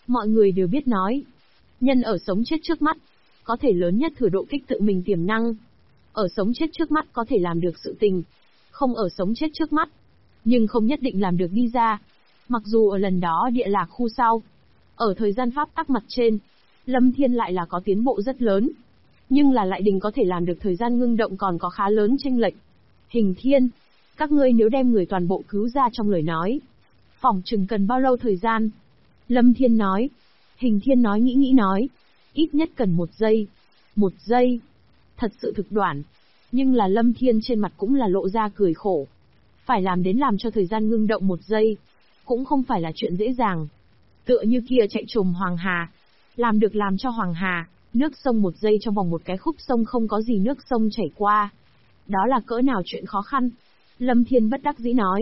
Mọi người đều biết nói. Nhân ở sống chết trước mắt, có thể lớn nhất thử độ kích tự mình tiềm năng. Ở sống chết trước mắt có thể làm được sự tình. Không ở sống chết trước mắt, nhưng không nhất định làm được đi ra. Mặc dù ở lần đó địa lạc khu sau, ở thời gian pháp tắc mặt trên, Lâm Thiên lại là có tiến bộ rất lớn. Nhưng là lại đình có thể làm được thời gian ngưng động còn có khá lớn chênh lệch. Hình Thiên, các ngươi nếu đem người toàn bộ cứu ra trong lời nói, phỏng chừng cần bao lâu thời gian? Lâm Thiên nói. Hình Thiên nói nghĩ nói. Ít nhất cần 1 giây. 1 giây. Thật sự thực đoạn. Nhưng là Lâm Thiên trên mặt cũng là lộ ra cười khổ. Phải làm đến làm cho thời gian ngưng động 1 giây. Cũng không phải là chuyện dễ dàng. Tựa như kia chạy trồm Hoàng Hà. Làm được làm cho Hoàng Hà, nước sông 1 giây trong vòng một cái khúc sông không có gì nước sông chảy qua. Đó là cỡ nào chuyện khó khăn. Lâm Thiên bất đắc dĩ nói.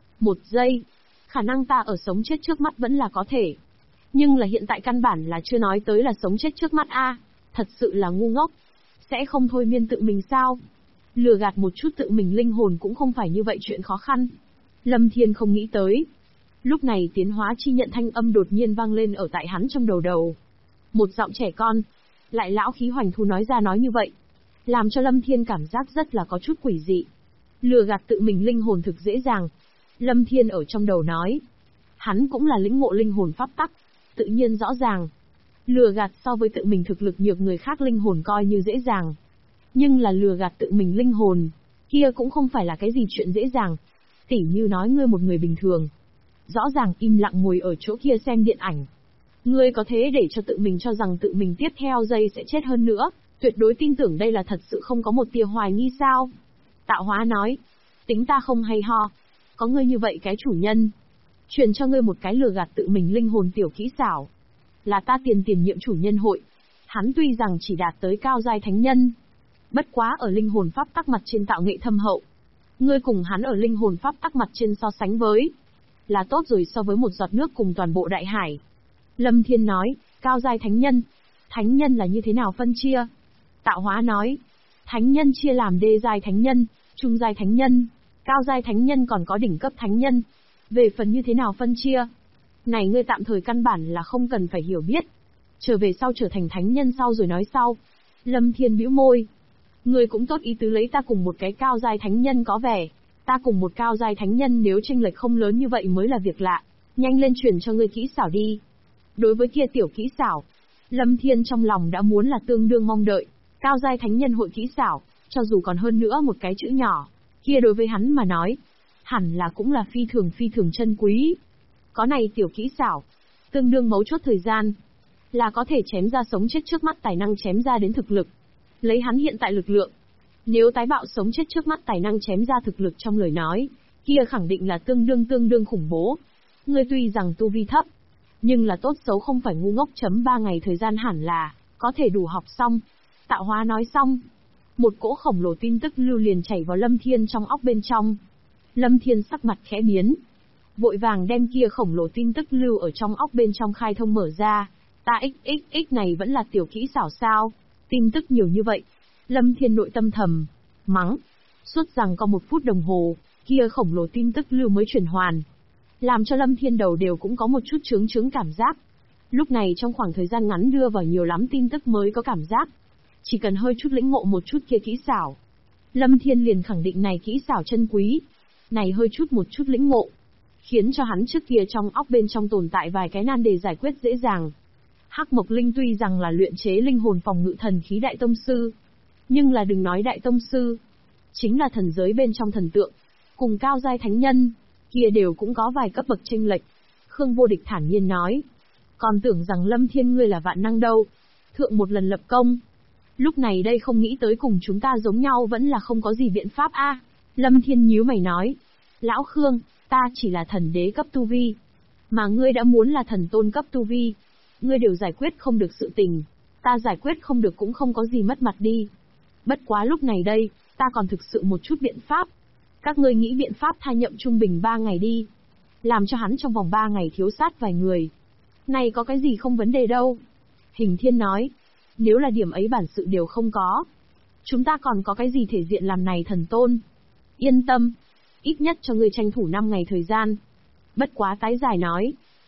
1 giây. Khả năng ta ở sống chết trước mắt vẫn là có thể. Nhưng là hiện tại căn bản là chưa nói tới là sống chết trước mắt a, thật sự là ngu ngốc. Sẽ không thôi miên tự mình sao? Lừa gạt một chút tự mình linh hồn cũng không phải như vậy chuyện khó khăn. Lâm Thiên không nghĩ tới. Lúc này tiến hóa chi nhận thanh âm đột nhiên vang lên ở tại hắn trong đầu. Một giọng trẻ con, lại lão khí hoành thu nói ra nói như vậy, làm cho Lâm Thiên cảm giác rất là có chút quỷ dị. Lừa gạt tự mình linh hồn thực dễ dàng. Lâm Thiên ở trong đầu nói. Hắn cũng là lĩnh ngộ linh hồn pháp tắc, tự nhiên rõ ràng. Lừa gạt so với tự mình thực lực nhược người khác linh hồn coi như dễ dàng. Nhưng là lừa gạt tự mình linh hồn, kia cũng không phải là cái gì chuyện dễ dàng. Tỉ như nói ngươi một người bình thường, rõ ràng im lặng ngồi ở chỗ kia xem điện ảnh. Ngươi có thế để cho tự mình cho rằng tự mình tiếp theo giây sẽ chết hơn nữa, tuyệt đối tin tưởng đây là thật sự không có một tia hoài nghi sao? Tạo Hóa nói, tính ta không hay ho, có ngươi như vậy cái chủ nhân, truyền cho ngươi một cái lừa gạt tự mình linh hồn tiểu kỹ xảo. Là ta tiền nhiệm chủ nhân hội. Hắn tuy rằng chỉ đạt tới cao giai thánh nhân, bất quá ở linh hồn pháp tắc mặt trên tạo nghệ thâm hậu. Ngươi cùng hắn ở linh hồn pháp tắc mặt trên so sánh với, là tốt rồi so với một giọt nước cùng toàn bộ đại hải. Lâm Thiên nói, cao giai thánh nhân là như thế nào phân chia? Tạo Hóa nói, thánh nhân chia làm đê giai thánh nhân, trung giai thánh nhân, cao giai thánh nhân còn có đỉnh cấp thánh nhân. Về phần như thế nào phân chia, này ngươi tạm thời căn bản là không cần phải hiểu biết. Trở về sau trở thành thánh nhân sau rồi nói sau. Lâm Thiên bĩu môi. Ngươi cũng tốt ý tứ lấy ta cùng một cái cao giai thánh nhân có vẻ. Ta cùng một cao giai thánh nhân nếu chênh lệch không lớn như vậy mới là việc lạ. Nhanh lên truyền cho ngươi kỹ xảo đi. Đối với kia tiểu kỹ xảo, Lâm Thiên trong lòng đã muốn là tương đương mong đợi. Cao giai thánh nhân hội kỹ xảo, cho dù còn hơn nữa một cái chữ nhỏ, kia đối với hắn mà nói, hẳn là cũng là phi thường chân quý. Có này tiểu kỹ xảo, tương đương mấu chốt thời gian, là có thể chém ra sống chết trước mắt tài năng chém ra đến thực lực. Lấy hắn hiện tại lực lượng, nếu tái bạo sống chết trước mắt tài năng chém ra thực lực trong lời nói, kia khẳng định là tương đương khủng bố. Ngươi tuy rằng tu vi thấp, nhưng là tốt xấu không phải ngu ngốc. 3 ngày thời gian hẳn là có thể đủ học xong. Tạo Hóa nói xong, một cỗ khổng lồ tin tức lưu liền chảy vào Lâm Thiên trong óc bên trong. Lâm Thiên sắc mặt khẽ biến, vội vàng đem kia khổng lồ tin tức lưu ở trong óc bên trong khai thông mở ra. Ta xxx này vẫn là tiểu kỹ xảo sao? Tin tức nhiều như vậy. Lâm Thiên nội tâm thầm mắng. Suốt rằng có 1 phút đồng hồ, kia khổng lồ tin tức lưu mới chuyển hoàn, làm cho Lâm Thiên đầu đều cũng có một chút chướng cảm giác. Lúc này trong khoảng thời gian ngắn đưa vào nhiều lắm tin tức mới có cảm giác. Chỉ cần hơi chút lĩnh ngộ một chút kia kỹ xảo, Lâm Thiên liền khẳng định này kỹ xảo chân quý. Này hơi chút một chút lĩnh ngộ, khiến cho hắn trước kia trong óc bên trong tồn tại vài cái nan đề giải quyết dễ dàng. Hắc Mộc Linh tuy rằng là luyện chế linh hồn phòng ngự thần khí đại tông sư, nhưng là đừng nói đại tông sư, chính là thần giới bên trong thần tượng, cùng cao giai thánh nhân, kia đều cũng có vài cấp bậc chênh lệch. Khương Vô Địch thản nhiên nói, còn tưởng rằng Lâm Thiên ngươi là vạn năng đâu, thượng một lần lập công. Lúc này đây không nghĩ tới cùng chúng ta giống nhau vẫn là không có gì biện pháp a. Lâm Thiên nhíu mày nói, lão Khương, ta chỉ là thần đế cấp tu vi, mà ngươi đã muốn là thần tôn cấp tu vi, ngươi đều giải quyết không được sự tình, ta giải quyết không được cũng không có gì mất mặt đi. Bất quá lúc này đây, ta còn thực sự một chút biện pháp. Các ngươi nghĩ biện pháp tha nhậm trung bình 3 ngày đi, làm cho hắn trong vòng 3 ngày thiếu sát vài người. Này có cái gì không vấn đề đâu. Hình Thiên nói, nếu là điểm ấy bản sự đều không có, chúng ta còn có cái gì thể diện làm này thần tôn. Yên tâm, ít nhất cho ngươi tranh thủ 5 ngày thời gian. Bất quá tái giải nói,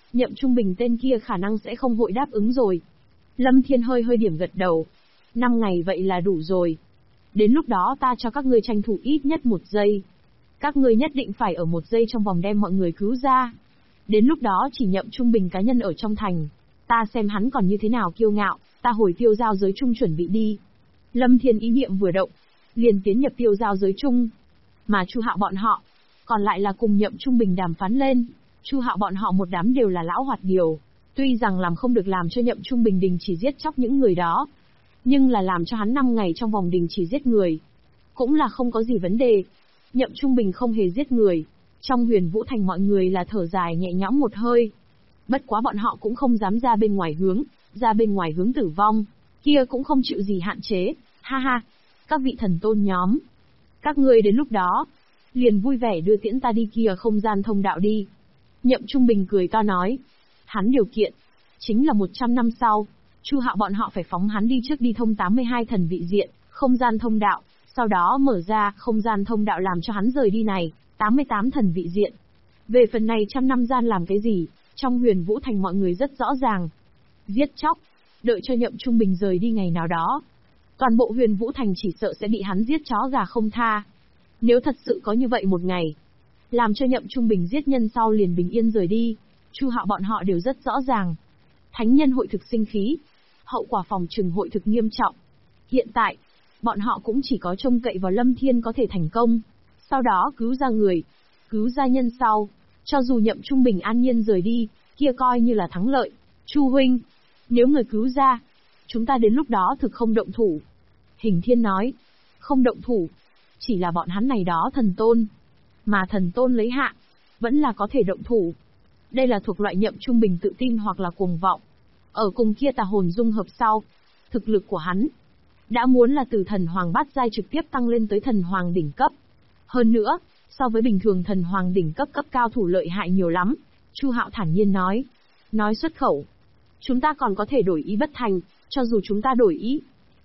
Nhậm Trung Bình tên kia khả năng sẽ không vội đáp ứng rồi. Lâm Thiên hơi hơi điểm gật đầu. 5 ngày vậy là đủ rồi. Đến lúc đó ta cho các ngươi tranh thủ ít nhất 1 giây. Các ngươi nhất định phải ở 1 giây trong vòng đem mọi người cứu ra. Đến lúc đó chỉ Nhậm Trung Bình cá nhân ở trong thành. Ta xem hắn còn như thế nào kiêu ngạo, ta hồi Tiêu Giao giới chung chuẩn bị đi. Lâm Thiên ý niệm vừa động, liền tiến nhập Tiêu Giao giới chung. Mà Chu Hạo bọn họ, còn lại là cùng Nhậm Trung Bình đàm phán lên. Chu Hạo bọn họ một đám đều là lão hoạt điều, tuy rằng làm không được làm cho Nhậm Trung Bình đình chỉ giết chóc những người đó, nhưng là làm cho hắn 5 ngày trong vòng đình chỉ giết người, cũng là không có gì vấn đề. Nhậm Trung Bình không hề giết người, trong Huyền Vũ Thành mọi người là thở dài nhẹ nhõm một hơi. Bất quá bọn họ cũng không dám ra bên ngoài hướng tử vong, kia cũng không chịu gì hạn chế, ha ha. Các vị thần tôn nhóm, các ngươi đến lúc đó, liền vui vẻ đưa tiễn ta đi kia không gian thông đạo đi. Nhậm Trung Bình cười to nói. Hắn điều kiện, chính là 100 năm sau, Chu Hạo bọn họ phải phóng hắn đi trước đi thông 82 thần vị diện, không gian thông đạo, sau đó mở ra không gian thông đạo làm cho hắn rời đi này, 88 thần vị diện. Về phần này 100 năm gian làm cái gì, trong Huyền Vũ Thành mọi người rất rõ ràng. Giết chóc, đợi cho Nhậm Trung Bình rời đi ngày nào đó, toàn bộ Huyền Vũ Thành chỉ sợ sẽ bị hắn giết chó gà không tha. Nếu thật sự có như vậy một ngày, làm cho Nhậm Trung Bình giết nhân sau liền bình yên rời đi, Chu Hạo bọn họ đều rất rõ ràng. Thánh nhân hội thực sinh khí, hậu quả phòng trừng hội thực nghiêm trọng. Hiện tại, bọn họ cũng chỉ có trông cậy vào Lâm Thiên có thể thành công, sau đó cứu ra người, cứu ra nhân sau, cho dù Nhậm Trung Bình an nhiên rời đi, kia coi như là thắng lợi. Chu huynh, nếu người cứu ra, chúng ta đến lúc đó thực không động thủ. Hình Thiên nói, không động thủ, chỉ là bọn hắn này đó thần tôn, mà thần tôn lấy hạ, vẫn là có thể động thủ. Đây là thuộc loại Nhậm Trung Bình tự tin hoặc là cuồng vọng. Ở cùng kia tà hồn dung hợp sau, thực lực của hắn đã muốn là từ thần hoàng bát giai trực tiếp tăng lên tới thần hoàng đỉnh cấp. Hơn nữa, so với bình thường thần hoàng đỉnh cấp cấp cao thủ lợi hại nhiều lắm. Chu Hạo thản nhiên nói xuất khẩu, chúng ta còn có thể đổi ý bất thành, cho dù chúng ta đổi ý,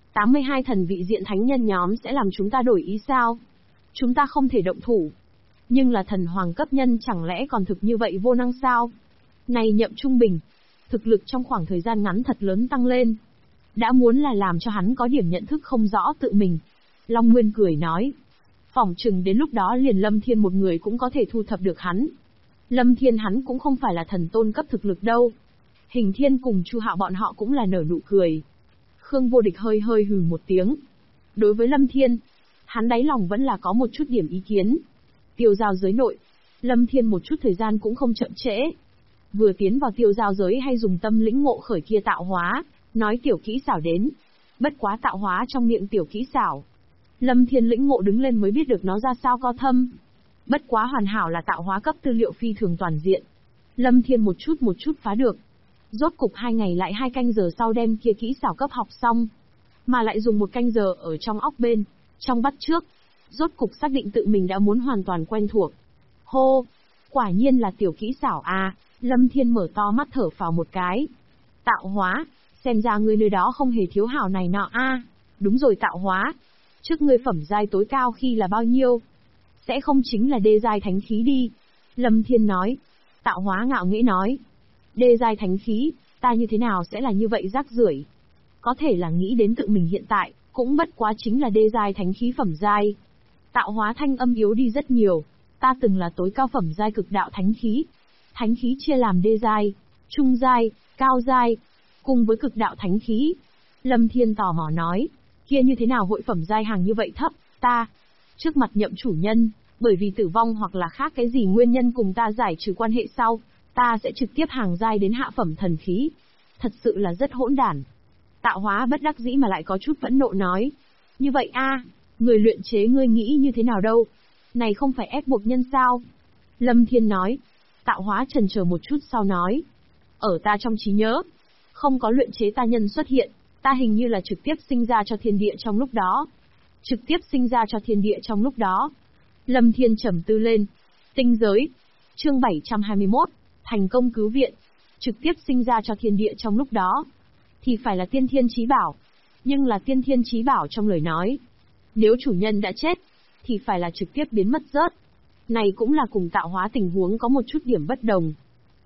82 thần vị diện thánh nhân nhóm sẽ làm chúng ta đổi ý sao? Chúng ta không thể động thủ. Nhưng là thần hoàng cấp nhân chẳng lẽ còn thực như vậy vô năng sao? Này Nhậm Trung Bình, thực lực trong khoảng thời gian ngắn thật lớn tăng lên, đã muốn là làm cho hắn có điểm nhận thức không rõ tự mình. Long Nguyên cười nói, phỏng chừng đến lúc đó liền Lâm Thiên một người cũng có thể thu thập được hắn. Lâm Thiên hắn cũng không phải là thần tôn cấp thực lực đâu. Hình Thiên cùng Chu Hạo bọn họ cũng là nở nụ cười. Khương Vô Địch hơi hơi hừ một tiếng. Đối với Lâm Thiên, hắn đáy lòng vẫn là có một chút điểm ý kiến. Tiêu giao giới nội, Lâm Thiên một chút thời gian cũng không chậm trễ. Vừa tiến vào tiêu giao giới hay dùng tâm lĩnh ngộ khởi kia tạo hóa, nói tiểu kỹ xảo đến. Bất quá tạo hóa trong miệng tiểu kỹ xảo, Lâm Thiên lĩnh ngộ đứng lên mới biết được nó ra sao cao thâm. Bất quá hoàn hảo là tạo hóa cấp tư liệu phi thường toàn diện. Lâm Thiên một chút phá được. Rốt cục 2 ngày lại 2 canh giờ sau đem kia kỹ xảo cấp học xong. Mà lại dùng 1 canh giờ ở trong óc bên, trong bắt trước. Rốt cục xác định tự mình đã muốn hoàn toàn quen thuộc. Hô! Quả nhiên là tiểu kỹ xảo à, Lâm Thiên mở to mắt thở phào một cái. Tạo hóa, xem ra ngươi nơi đó không hề thiếu hảo này nọ a. Đúng rồi tạo hóa. Trước ngươi phẩm giai tối cao khi là bao nhiêu? Sẽ không chính là đê giai thánh khí đi. Lâm Thiên nói. Tạo hóa ngạo nghễ nói. Đê giai thánh khí, ta như thế nào sẽ là như vậy rác rưởi? Có thể là nghĩ đến tự mình hiện tại, cũng bất quá chính là đê giai thánh khí phẩm giai. Tạo hóa thanh âm yếu đi rất nhiều. Ta từng là tối cao phẩm giai cực đạo thánh khí. Thánh khí chia làm đê giai, trung giai, cao giai, cùng với cực đạo thánh khí. Lâm Thiên tò mò nói, kia như thế nào hội phẩm giai hàng như vậy thấp, ta, trước mặt Nhậm chủ nhân, bởi vì tử vong hoặc là khác cái gì nguyên nhân cùng ta giải trừ quan hệ sau, ta sẽ trực tiếp hàng giai đến hạ phẩm thần khí. Thật sự là rất hỗn đản. Tạo hóa bất đắc dĩ mà lại có chút phẫn nộ nói, như vậy a, người luyện chế ngươi nghĩ như thế nào đâu? Này không phải ép buộc nhân sao? Lâm Thiên nói. Tạo hóa chần chờ một chút sau nói, ở ta trong trí nhớ, không có luyện chế ta nhân xuất hiện, ta hình như là trực tiếp sinh ra cho thiên địa trong lúc đó. Trực tiếp sinh ra cho thiên địa trong lúc đó. Lâm Thiên trầm tư lên. Tinh giới. Chương 721. Thành công cứu viện. Trực tiếp sinh ra cho thiên địa trong lúc đó. Thì phải là tiên thiên chí bảo. Nhưng là tiên thiên chí bảo trong lời nói. Nếu chủ nhân đã chết, thì phải là trực tiếp biến mất rớt. Này cũng là cùng tạo hóa tình huống có một chút điểm bất đồng.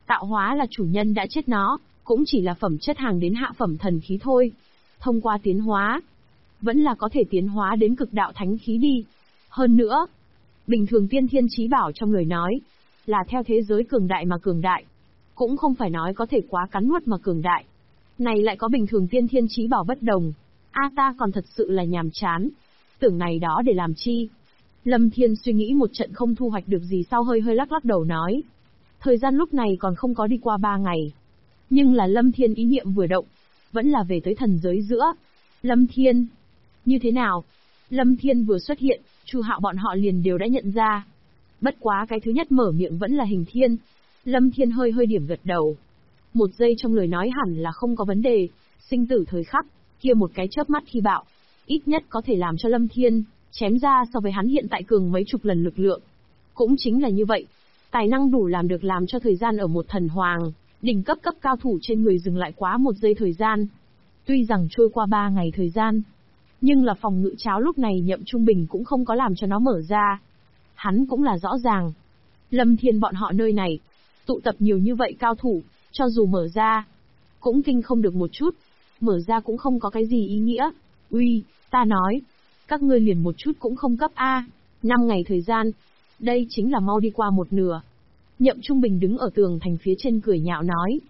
Tạo hóa là chủ nhân đã chết nó, cũng chỉ là phẩm chất hàng đến hạ phẩm thần khí thôi. Thông qua tiến hóa, vẫn là có thể tiến hóa đến cực đạo thánh khí đi. Hơn nữa, bình thường tiên thiên chí bảo trong lời nói, là theo thế giới cường đại mà cường đại. Cũng không phải nói có thể quá cắn nuốt mà cường đại. Này lại có bình thường tiên thiên chí bảo bất đồng. Ta còn thật sự là nhàm chán. Tưởng này đó để làm chi? Lâm Thiên suy nghĩ một trận không thu hoạch được gì sau hơi lắc lắc đầu nói. Thời gian lúc này còn không có đi qua 3 ngày. Nhưng là Lâm Thiên ý niệm vừa động, vẫn là về tới thần giới giữa. Lâm Thiên, như thế nào? Lâm Thiên vừa xuất hiện, Chu Hạo bọn họ liền đều đã nhận ra. Bất quá cái thứ nhất mở miệng vẫn là Hình Thiên. Lâm Thiên hơi điểm gật đầu. Một giây trong lời nói hẳn là không có vấn đề, sinh tử thời khắc, kia một cái chớp mắt khi bạo, ít nhất có thể làm cho Lâm Thiên chém ra so với hắn hiện tại cường mấy chục lần lực lượng. Cũng chính là như vậy, tài năng đủ làm được làm cho thời gian ở một thần hoàng, đỉnh cấp cao thủ trên người dừng lại quá một giây thời gian. Tuy rằng trôi qua 3 ngày thời gian, nhưng là phòng ngự cháo lúc này Nhậm Trung Bình cũng không có làm cho nó mở ra. Hắn cũng là rõ ràng, Lâm Thiên bọn họ nơi này, tụ tập nhiều như vậy cao thủ, cho dù mở ra, cũng kinh không được một chút, mở ra cũng không có cái gì ý nghĩa. Uy, ta nói, các ngươi liền một chút cũng không cấp A, 5 ngày thời gian, đây chính là mau đi qua một nửa. Nhậm Trung Bình đứng ở tường thành phía trên cười nhạo nói,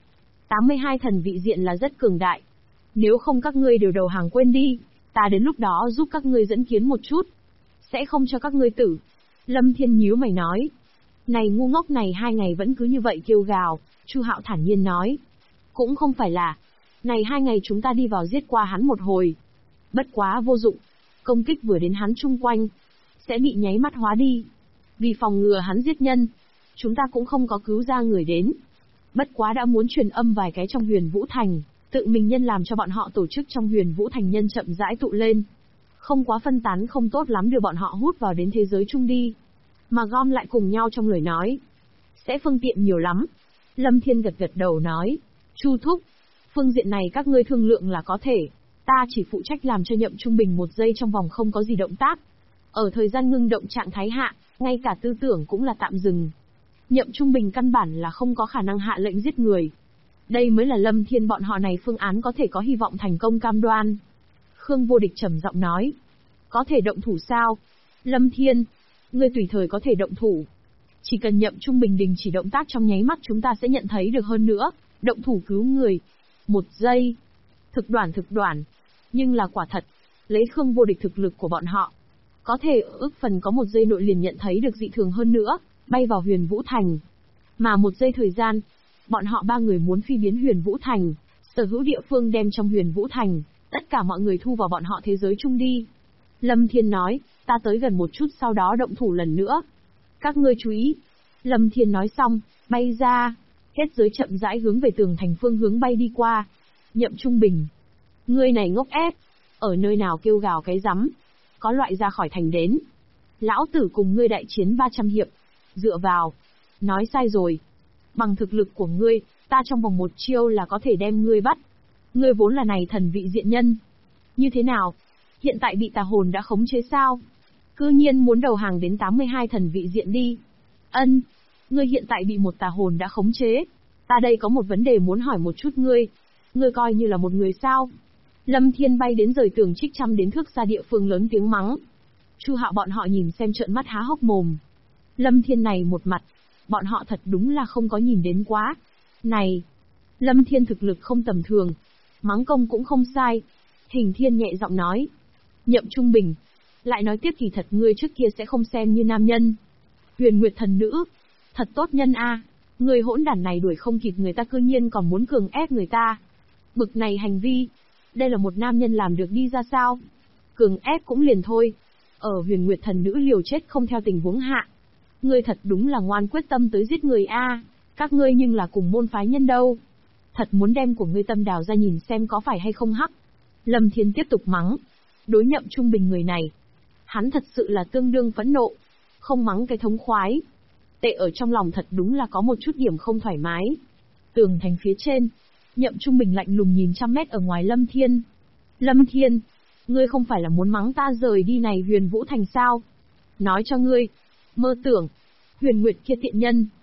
82 thần vị diện là rất cường đại. Nếu không các ngươi đều đầu hàng quên đi, ta đến lúc đó giúp các ngươi dẫn kiến một chút. Sẽ không cho các ngươi tử. Lâm Thiên nhíu mày nói. Này ngu ngốc này 2 ngày vẫn cứ như vậy kêu gào, Chu Hạo thản nhiên nói. Cũng không phải là, này 2 ngày chúng ta đi vào giết qua hắn một hồi. Bất quá vô dụng, công kích vừa đến hắn chung quanh, sẽ bị nháy mắt hóa đi. Vì phòng ngừa hắn giết nhân, chúng ta cũng không có cứu ra người đến. Bất quá đã muốn truyền âm vài cái trong Huyền Vũ Thành, tự mình nhân làm cho bọn họ tổ chức trong Huyền Vũ Thành nhân chậm rãi tụ lên. Không quá phân tán không tốt lắm đưa bọn họ hút vào đến thế giới chung đi. Mà gom lại cùng nhau trong lời nói, sẽ phương tiện nhiều lắm. Lâm Thiên gật đầu nói, Chu Thúc, phương diện này các ngươi thương lượng là có thể. Ta chỉ phụ trách làm cho Nhậm Trung Bình một giây trong vòng không có gì động tác. Ở thời gian ngưng động trạng thái hạ, ngay cả tư tưởng cũng là tạm dừng. Nhậm Trung Bình căn bản là không có khả năng hạ lệnh giết người. Đây mới là Lâm Thiên bọn họ này phương án có thể có hy vọng thành công cam đoan. Khương Vô Địch trầm giọng nói. Có thể động thủ sao? Lâm Thiên, ngươi tùy thời có thể động thủ. Chỉ cần Nhậm Trung Bình đình chỉ động tác trong nháy mắt chúng ta sẽ nhận thấy được hơn nữa. Động thủ cứu người. 1 giây. Thực đoản. Nhưng là quả thật. Lấy Khương Vô Địch thực lực của bọn họ. Có thể ước phần có 1 giây nội liền nhận thấy được dị thường hơn nữa. Bay vào Huyền Vũ Thành. Mà 1 giây thời gian, bọn họ 3 người muốn phi biến Huyền Vũ Thành, sở hữu địa phương đem trong Huyền Vũ Thành, tất cả mọi người thu vào bọn họ thế giới chung đi. Lâm Thiên nói, ta tới gần một chút sau đó động thủ lần nữa. Các ngươi chú ý. Lâm Thiên nói xong, bay ra, kết giới chậm rãi hướng về tường thành phương hướng bay đi qua. Nhậm Trung Bình, ngươi này ngốc ép, ở nơi nào kêu gào cái rắm, có loại ra khỏi thành đến. Lão tử cùng ngươi đại chiến 300 hiệp, dựa vào. Nói sai rồi. Bằng thực lực của ngươi, ta trong vòng 1 chiêu là có thể đem ngươi bắt. Ngươi vốn là này thần vị diện nhân. Như thế nào? Hiện tại bị tà hồn đã khống chế sao? Cư nhiên muốn đầu hàng đến 82 thần vị diện đi. Ân, ngươi hiện tại bị một tà hồn đã khống chế. Ta đây có một vấn đề muốn hỏi một chút ngươi. Ngươi coi như là một người sao? Lâm Thiên bay đến rời tường trích trăm đến thước xa địa phương lớn tiếng mắng. Chu Hạo bọn họ nhìn xem trợn mắt há hốc mồm. Lâm Thiên này một mặt, bọn họ thật đúng là không có nhìn đến quá. Này, Lâm Thiên thực lực không tầm thường, mắng công cũng không sai. Hình Thiên nhẹ giọng nói. Nhậm Trung Bình, lại nói tiếp kỳ thật ngươi trước kia sẽ không xem như nam nhân. Huyền Nguyệt thần nữ, thật tốt nhân a, người hỗn đản này đuổi không kịp người ta cư nhiên còn muốn cường ép người ta. Bực này hành vi, đây là một nam nhân làm được đi ra sao? Cường ép cũng liền thôi, ở Huyền Nguyệt thần nữ liều chết không theo tình huống hạ. Ngươi thật đúng là ngoan quyết tâm tới giết người a, các ngươi nhưng là cùng môn phái nhân đâu. Thật muốn đem của ngươi tâm đào ra nhìn xem có phải hay không hắc. Lâm Thiên tiếp tục mắng. Đối Nhậm Trung Bình người này, hắn thật sự là tương đương phẫn nộ, không mắng cái thống khoái. Tệ ở trong lòng thật đúng là có một chút điểm không thoải mái. Tường thành phía trên, Nhậm Trung Bình lạnh lùng nhìn 100 mét ở ngoài Lâm Thiên. Lâm Thiên, ngươi không phải là muốn mắng ta rời đi này Huyền Vũ Thành sao? Nói cho ngươi, mơ tưởng, Huyền Nguyệt kia tiện nhân.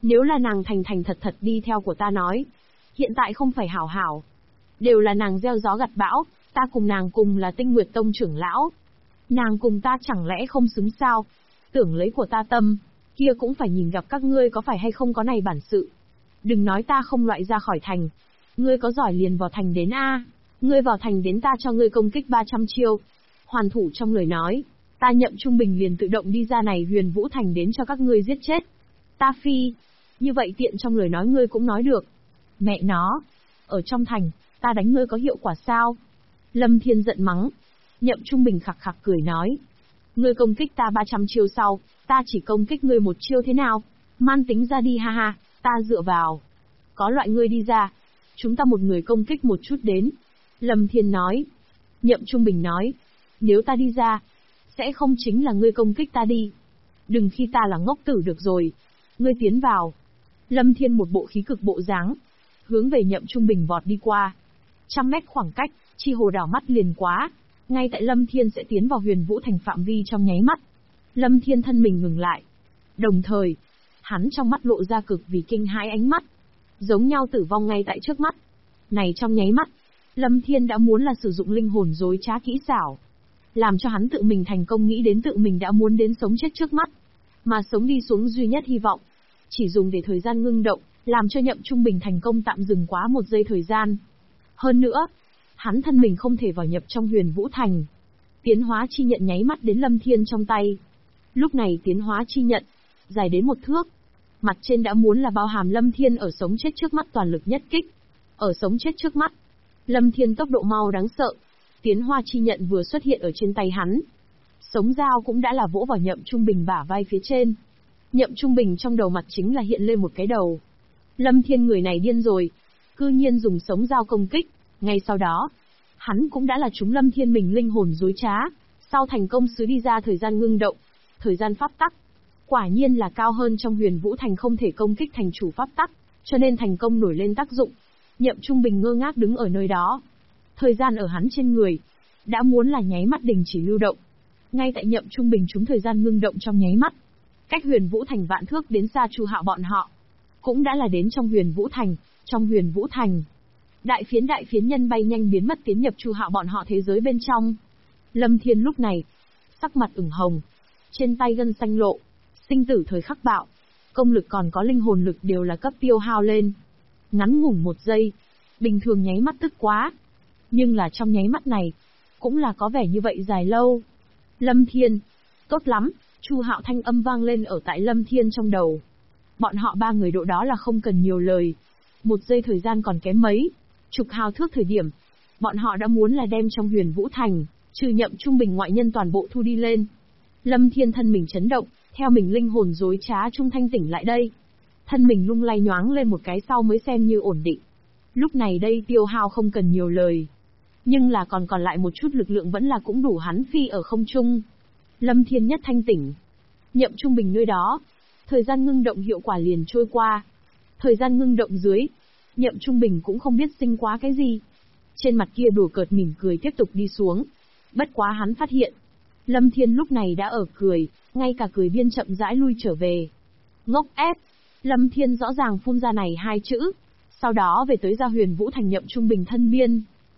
Nếu là nàng thành thành thật thật đi theo của ta nói, hiện tại không phải hảo hảo. Đều là nàng gieo gió gặt bão, ta cùng nàng cùng là Tinh Nguyệt Tông trưởng lão. Nàng cùng ta chẳng lẽ không xứng sao? Tưởng lấy của ta tâm, kia cũng phải nhìn gặp các ngươi có phải hay không có này bản sự. Đừng nói ta không loại ra khỏi thành. Ngươi có giỏi liền vào thành đến a. Ngươi vào thành đến ta cho ngươi công kích 300 chiêu. Hoàn thủ trong lời nói, ta Nhậm Trung Bình liền tự động đi ra này Huyền Vũ Thành đến cho các ngươi giết chết. Ta phi. Như vậy tiện trong lời nói ngươi cũng nói được. Mẹ nó. Ở trong thành, ta đánh ngươi có hiệu quả sao? Lâm Thiên giận mắng. Nhậm Trung Bình khặc khặc cười nói. Ngươi công kích ta 300 chiêu sau, ta chỉ công kích ngươi một chiêu thế nào? Man tính ra đi ha ha, ta dựa vào. Có loại ngươi đi ra. Chúng ta một người công kích một chút đến. Lâm Thiên nói. Nhậm Trung Bình nói. Nếu ta đi ra, sẽ không chính là ngươi công kích ta đi. Đừng khi ta là ngốc tử được rồi. Ngươi tiến vào. Lâm Thiên một bộ khí cực bộ dáng, hướng về Nhậm Trung Bình vọt đi qua. 100 mét khoảng cách, chi hồ đảo mắt liền quá. Ngay tại Lâm Thiên sẽ tiến vào Huyền Vũ Thành phạm vi trong nháy mắt. Lâm Thiên thân mình ngừng lại. Đồng thời, hắn trong mắt lộ ra cực vì kinh hãi ánh mắt. Giống nhau tử vong ngay tại trước mắt. Này trong nháy mắt, Lâm Thiên đã muốn là sử dụng linh hồn dối trá kỹ xảo. Làm cho hắn tự mình thành công nghĩ đến tự mình đã muốn đến sống chết trước mắt. Mà sống đi xuống duy nhất hy vọng. Chỉ dùng để thời gian ngưng động, làm cho Nhậm Trung Bình thành công tạm dừng quá 1 giây thời gian. Hơn nữa, hắn thân mình không thể vào nhập trong Huyền Vũ Thành. Tiến hóa chi nhận nháy mắt đến Lâm Thiên trong tay. Lúc này tiến hóa chi nhận, dài đến 1 thước. Mặt trên đã muốn là bao hàm Lâm Thiên ở sống chết trước mắt toàn lực nhất kích. Ở sống chết trước mắt, Lâm Thiên tốc độ mau đáng sợ. Tiến hóa chi nhận vừa xuất hiện ở trên tay hắn. Sống dao cũng đã là vỗ vào Nhậm Trung Bình bả vai phía trên. Nhậm Trung Bình trong đầu mặt chính là hiện lên một cái đầu. Lâm Thiên người này điên rồi. Cư nhiên dùng sống dao công kích. Ngay sau đó, hắn cũng đã là trúng Lâm Thiên mình linh hồn dối trá. Sau thành công xứ đi ra thời gian ngưng động. Thời gian pháp tắc. Quả nhiên là cao hơn trong Huyền Vũ Thành không thể công kích thành chủ pháp tắc. Cho nên thành công nổi lên tác dụng. Nhậm Trung Bình ngơ ngác đứng ở nơi đó. Thời gian ở hắn trên người. Đã muốn là nháy mắt đình chỉ lưu động. Ngay tại Nhậm Trung Bình trúng thời gian ngưng động trong nháy mắt. Cách Huyền Vũ Thành vạn thước đến xa Chu Hạo bọn họ. Cũng đã là đến trong Huyền Vũ Thành. Trong Huyền Vũ Thành, đại phiến nhân bay nhanh biến mất tiến nhập Chu Hạo bọn họ thế giới bên trong. Lâm Thiên lúc này, sắc mặt ửng hồng, trên tay gân xanh lộ, sinh tử thời khắc bạo, công lực còn có linh hồn lực đều là cấp tiêu hao lên. Ngắn ngủn 1 giây, bình thường nháy mắt tức quá. Nhưng là trong nháy mắt này, cũng là có vẻ như vậy dài lâu. Lâm Thiên, tốt lắm, Chu Hạo thanh âm vang lên ở tại Lâm Thiên trong đầu. Bọn họ 3 người độ đó là không cần nhiều lời. 1 giây thời gian còn kém mấy, chục hào thước thời điểm, bọn họ đã muốn là đem trong Huyền Vũ Thành, trừ Nhậm Trung Bình ngoại nhân toàn bộ thu đi lên. Lâm Thiên thân mình chấn động, theo mình linh hồn dối trá trung thanh tỉnh lại đây. Thân mình lung lay nhoáng lên một cái sau mới xem như ổn định. Lúc này đây tiêu hao không cần nhiều lời. Nhưng là còn lại một chút lực lượng vẫn là cũng đủ hắn phi ở không trung. Lâm Thiên nhất thanh tỉnh. Nhậm Trung Bình nơi đó. Thời gian ngưng động hiệu quả liền trôi qua. Thời gian ngưng động dưới. Nhậm Trung Bình cũng không biết sinh quá cái gì. Trên mặt kia đùa cợt mỉm cười tiếp tục đi xuống. Bất quá hắn phát hiện. Lâm Thiên lúc này đã ở cười, ngay cả cười biên chậm rãi lui trở về. Ngốc ép. Lâm Thiên rõ ràng phun ra này 2 chữ. Sau đó về tới ra Huyền Vũ Thành Nhậm Trung Bình thân biên.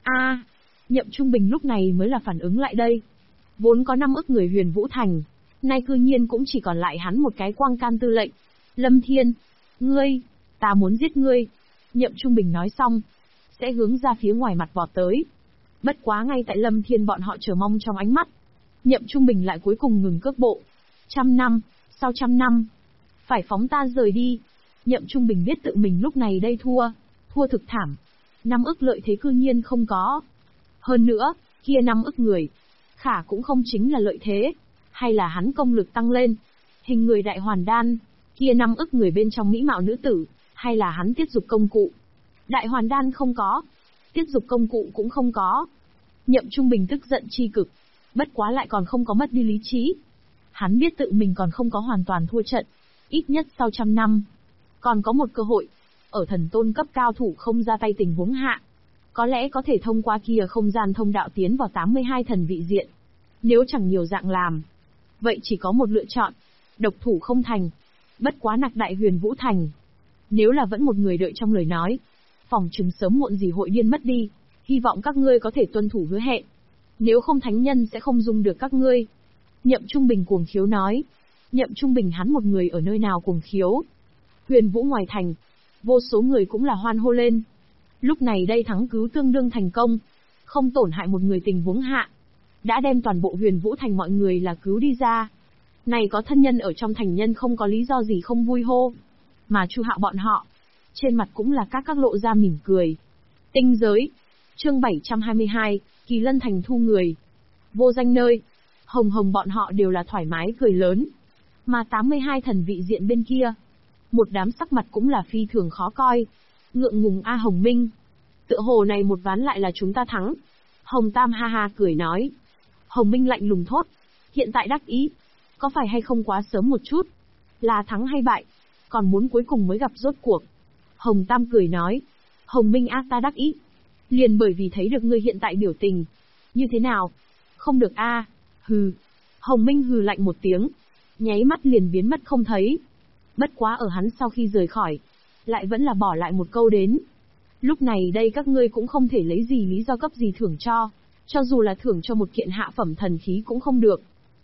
Nhậm Trung Bình lúc này mới là phản ứng lại đây. Vốn có 5 ức người Huyền Vũ Thành. Nay cư nhiên cũng chỉ còn lại hắn một cái quang can tư lệnh. Lâm Thiên. Ngươi. Ta muốn giết ngươi. Nhậm Trung Bình nói xong. Sẽ hướng ra phía ngoài mặt vọt tới. Bất quá ngay tại Lâm Thiên bọn họ chờ mong trong ánh mắt. Nhậm Trung Bình lại cuối cùng ngừng cước bộ. 100 năm. Sau 100 năm. Phải phóng ta rời đi. Nhậm Trung Bình biết tự mình lúc này đây thua. Thua thực thảm. 5 ức lợi thế cư nhiên không có. Hơn nữa, kia 5 ức người. Khả cũng không chính là lợi thế. Hay là hắn công lực tăng lên. Hình người đại hoàn đan. Kia 5 ức người bên trong mỹ mạo nữ tử. Hay là hắn tiết dục công cụ. Đại hoàn đan không có. Tiết dục công cụ cũng không có. Nhậm Trung Bình tức giận chi cực. Bất quá lại còn không có mất đi lý trí. Hắn biết tự mình còn không có hoàn toàn thua trận. Ít nhất sau 100 năm. Còn có một cơ hội. Ở thần tôn cấp cao thủ không ra tay tình huống hạ. Có lẽ có thể thông qua kia không gian thông đạo tiến vào 82 thần vị diện. Nếu chẳng nhiều dạng làm. Vậy chỉ có một lựa chọn. Độc thủ không thành. Bất quá nặc đại Huyền Vũ Thành. Nếu là vẫn một người đợi trong lời nói, phỏng chừng sớm muộn gì hội điên mất đi, hy vọng các ngươi có thể tuân thủ hứa hẹn. Nếu không thánh nhân sẽ không dung được các ngươi. Nhậm Trung Bình cuồng khiếu nói. Nhậm Trung Bình hắn một người ở nơi nào cuồng khiếu? Huyền Vũ ngoài thành, vô số người cũng là hoan hô lên. Lúc này đây thắng cứu tương đương thành công, không tổn hại một người tình huống hạ. Đã đem toàn bộ Huyền Vũ Thành mọi người là cứu đi ra. Này có thân nhân ở trong thành nhân không có lý do gì không vui hô. Mà Chu Hạo bọn họ, trên mặt cũng là các lộ ra mỉm cười. Tinh giới, chương 722, Kỳ Lân Thành thu người. Vô danh nơi, Hồng Hồng bọn họ đều là thoải mái cười lớn. Mà 82 thần vị diện bên kia, một đám sắc mặt cũng là phi thường khó coi. Ngượng ngùng A Hồng Minh. Tựa hồ này một ván lại là chúng ta thắng. Hồng Tam ha ha cười nói. Hồng Minh lạnh lùng thốt. Hiện tại đắc ý. Có phải hay không quá sớm một chút? Là thắng hay bại? Còn muốn cuối cùng mới gặp rốt cuộc. Hồng Tam cười nói. Hồng Minh a ta đắc ý. Liền bởi vì thấy được ngươi hiện tại biểu tình. Như thế nào? Không được a. Hừ. Hồng Minh hừ lạnh một tiếng. Nháy mắt liền biến mất không thấy. Bất quá ở hắn sau khi rời khỏi, lại vẫn là bỏ lại một câu đến. Lúc này đây các ngươi cũng không thể lấy gì lý do cấp gì thưởng cho dù là thưởng cho một kiện hạ phẩm thần khí cũng không được.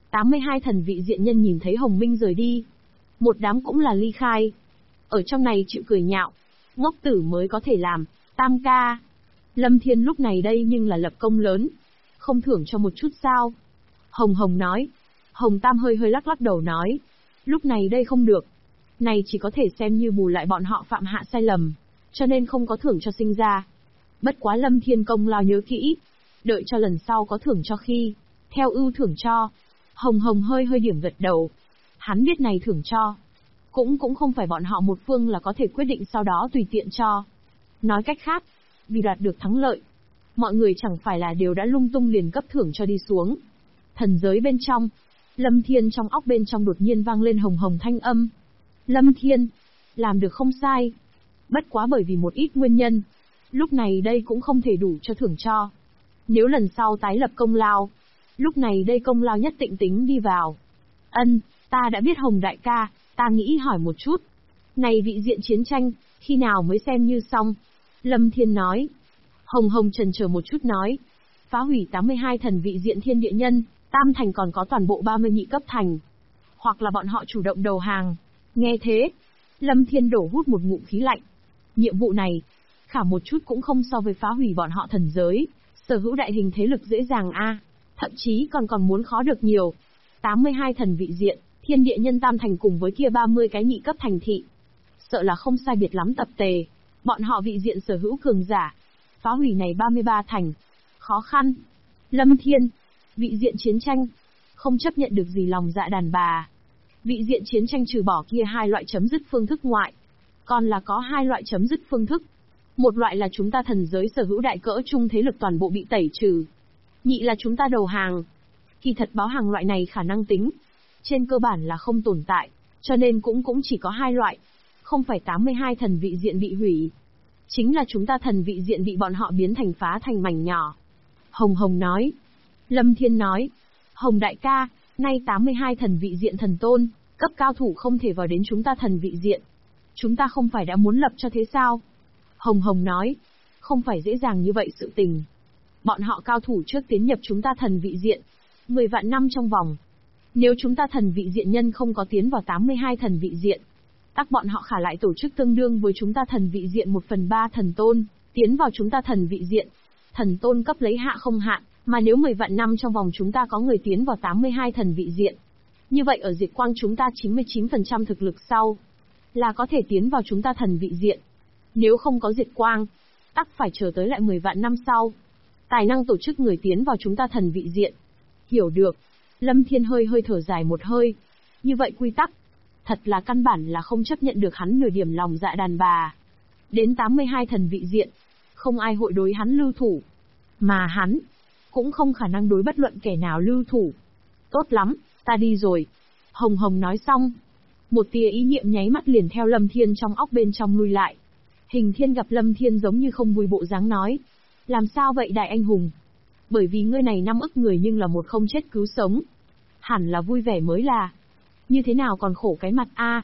82 thần vị diện nhân nhìn thấy Hồng Minh rời đi. Một đám cũng là ly khai. Ở trong này chịu cười nhạo. Ngốc tử mới có thể làm, Tam ca. Lâm Thiên lúc này đây nhưng là lập công lớn. Không thưởng cho một chút sao? Hồng Hồng nói. Hồng Tam hơi lắc lắc đầu nói. Lúc này đây không được. Này chỉ có thể xem như bù lại bọn họ phạm hạ sai lầm. Cho nên không có thưởng cho sinh ra. Bất quá Lâm Thiên công lao nhớ kỹ. Đợi cho lần sau có thưởng cho khi. Theo ưu thưởng cho. Hồng Hồng hơi điểm gật đầu. Hắn biết này thưởng cho. Cũng không phải bọn họ một phương là có thể quyết định sau đó tùy tiện cho. Nói cách khác, vì đoạt được thắng lợi, mọi người chẳng phải là đều đã lung tung liền cấp thưởng cho đi xuống. Thần giới bên trong, Lâm Thiên trong óc bên trong đột nhiên vang lên Hồng Hồng thanh âm. Lâm Thiên, làm được không sai. Bất quá bởi vì một ít nguyên nhân, lúc này đây cũng không thể đủ cho thưởng cho. Nếu lần sau tái lập công lao, lúc này đây công lao nhất định tính đi vào. Ân, ta đã biết Hồng đại ca, ta nghĩ hỏi một chút. Này vị diện chiến tranh, khi nào mới xem như xong? Lâm Thiên nói. Hồng Hồng chần chờ một chút nói. Phá hủy 82 thần vị diện thiên địa nhân, Tam thành còn có toàn bộ 30 nhị cấp thành. Hoặc là bọn họ chủ động đầu hàng. Nghe thế, Lâm Thiên đổ hút một ngụm khí lạnh. Nhiệm vụ này, khả một chút cũng không so với phá hủy bọn họ thần giới, sở hữu đại hình thế lực dễ dàng a, thậm chí còn muốn khó được nhiều. 82 thần vị diện, thiên địa nhân Tam thành cùng với kia 30 cái nhị cấp thành thị. Sợ là không sai biệt lắm tập tề, bọn họ vị diện sở hữu cường giả. Phá hủy này 33 thành, khó khăn. Lâm Thiên, vị diện chiến tranh, không chấp nhận được gì lòng dạ đàn bà. Vị diện chiến tranh trừ bỏ kia hai loại chấm dứt phương thức ngoại, còn là có hai loại chấm dứt phương thức. Một loại là chúng ta thần giới sở hữu đại cỡ trung thế lực toàn bộ bị tẩy trừ. Nhị là chúng ta đầu hàng. Kỳ thật báo hàng loại này khả năng tính, trên cơ bản là không tồn tại, cho nên cũng chỉ có hai loại. Không phải 82 thần vị diện bị hủy. Chính là chúng ta thần vị diện bị bọn họ biến thành phá thành mảnh nhỏ. Hồng Hồng nói. Lâm Thiên nói. Hồng đại ca, nay 82 thần vị diện thần tôn, cấp cao thủ không thể vào đến chúng ta thần vị diện. Chúng ta không phải đã muốn lập cho thế sao? Hồng Hồng nói. Không phải dễ dàng như vậy sự tình. Bọn họ cao thủ trước tiến nhập chúng ta thần vị diện 10 vạn năm trong vòng. Nếu chúng ta thần vị diện nhân không có tiến vào 82 thần vị diện, tắc bọn họ khả lại tổ chức tương đương với chúng ta thần vị diện 1/3 thần tôn, tiến vào chúng ta thần vị diện. Thần tôn cấp lấy hạ không hạn, mà nếu 10 vạn năm trong vòng chúng ta có người tiến vào 82 thần vị diện. Như vậy ở diệt quang chúng ta 99% thực lực sau, là có thể tiến vào chúng ta thần vị diện. Nếu không có diệt quang, tắc phải chờ tới lại 10 vạn năm sau. Tài năng tổ chức người tiến vào chúng ta thần vị diện. Hiểu được. Lâm Thiên hơi thở dài một hơi. Như vậy quy tắc, thật là căn bản là không chấp nhận được hắn nửa điểm lòng dạ đàn bà. Đến 82 thần vị diện, không ai hội đối hắn lưu thủ. Mà hắn, cũng không khả năng đối bất luận kẻ nào lưu thủ. Tốt lắm, ta đi rồi. Hồng Hồng nói xong. Một tia ý niệm nháy mắt liền theo Lâm Thiên trong óc bên trong lui lại. Hình Thiên gặp Lâm Thiên giống như không vui bộ dáng nói. Làm sao vậy đại anh hùng? Bởi vì ngươi này 5 ức người nhưng là một không chết cứu sống. Hẳn là vui vẻ mới là. Như thế nào còn khổ cái mặt a?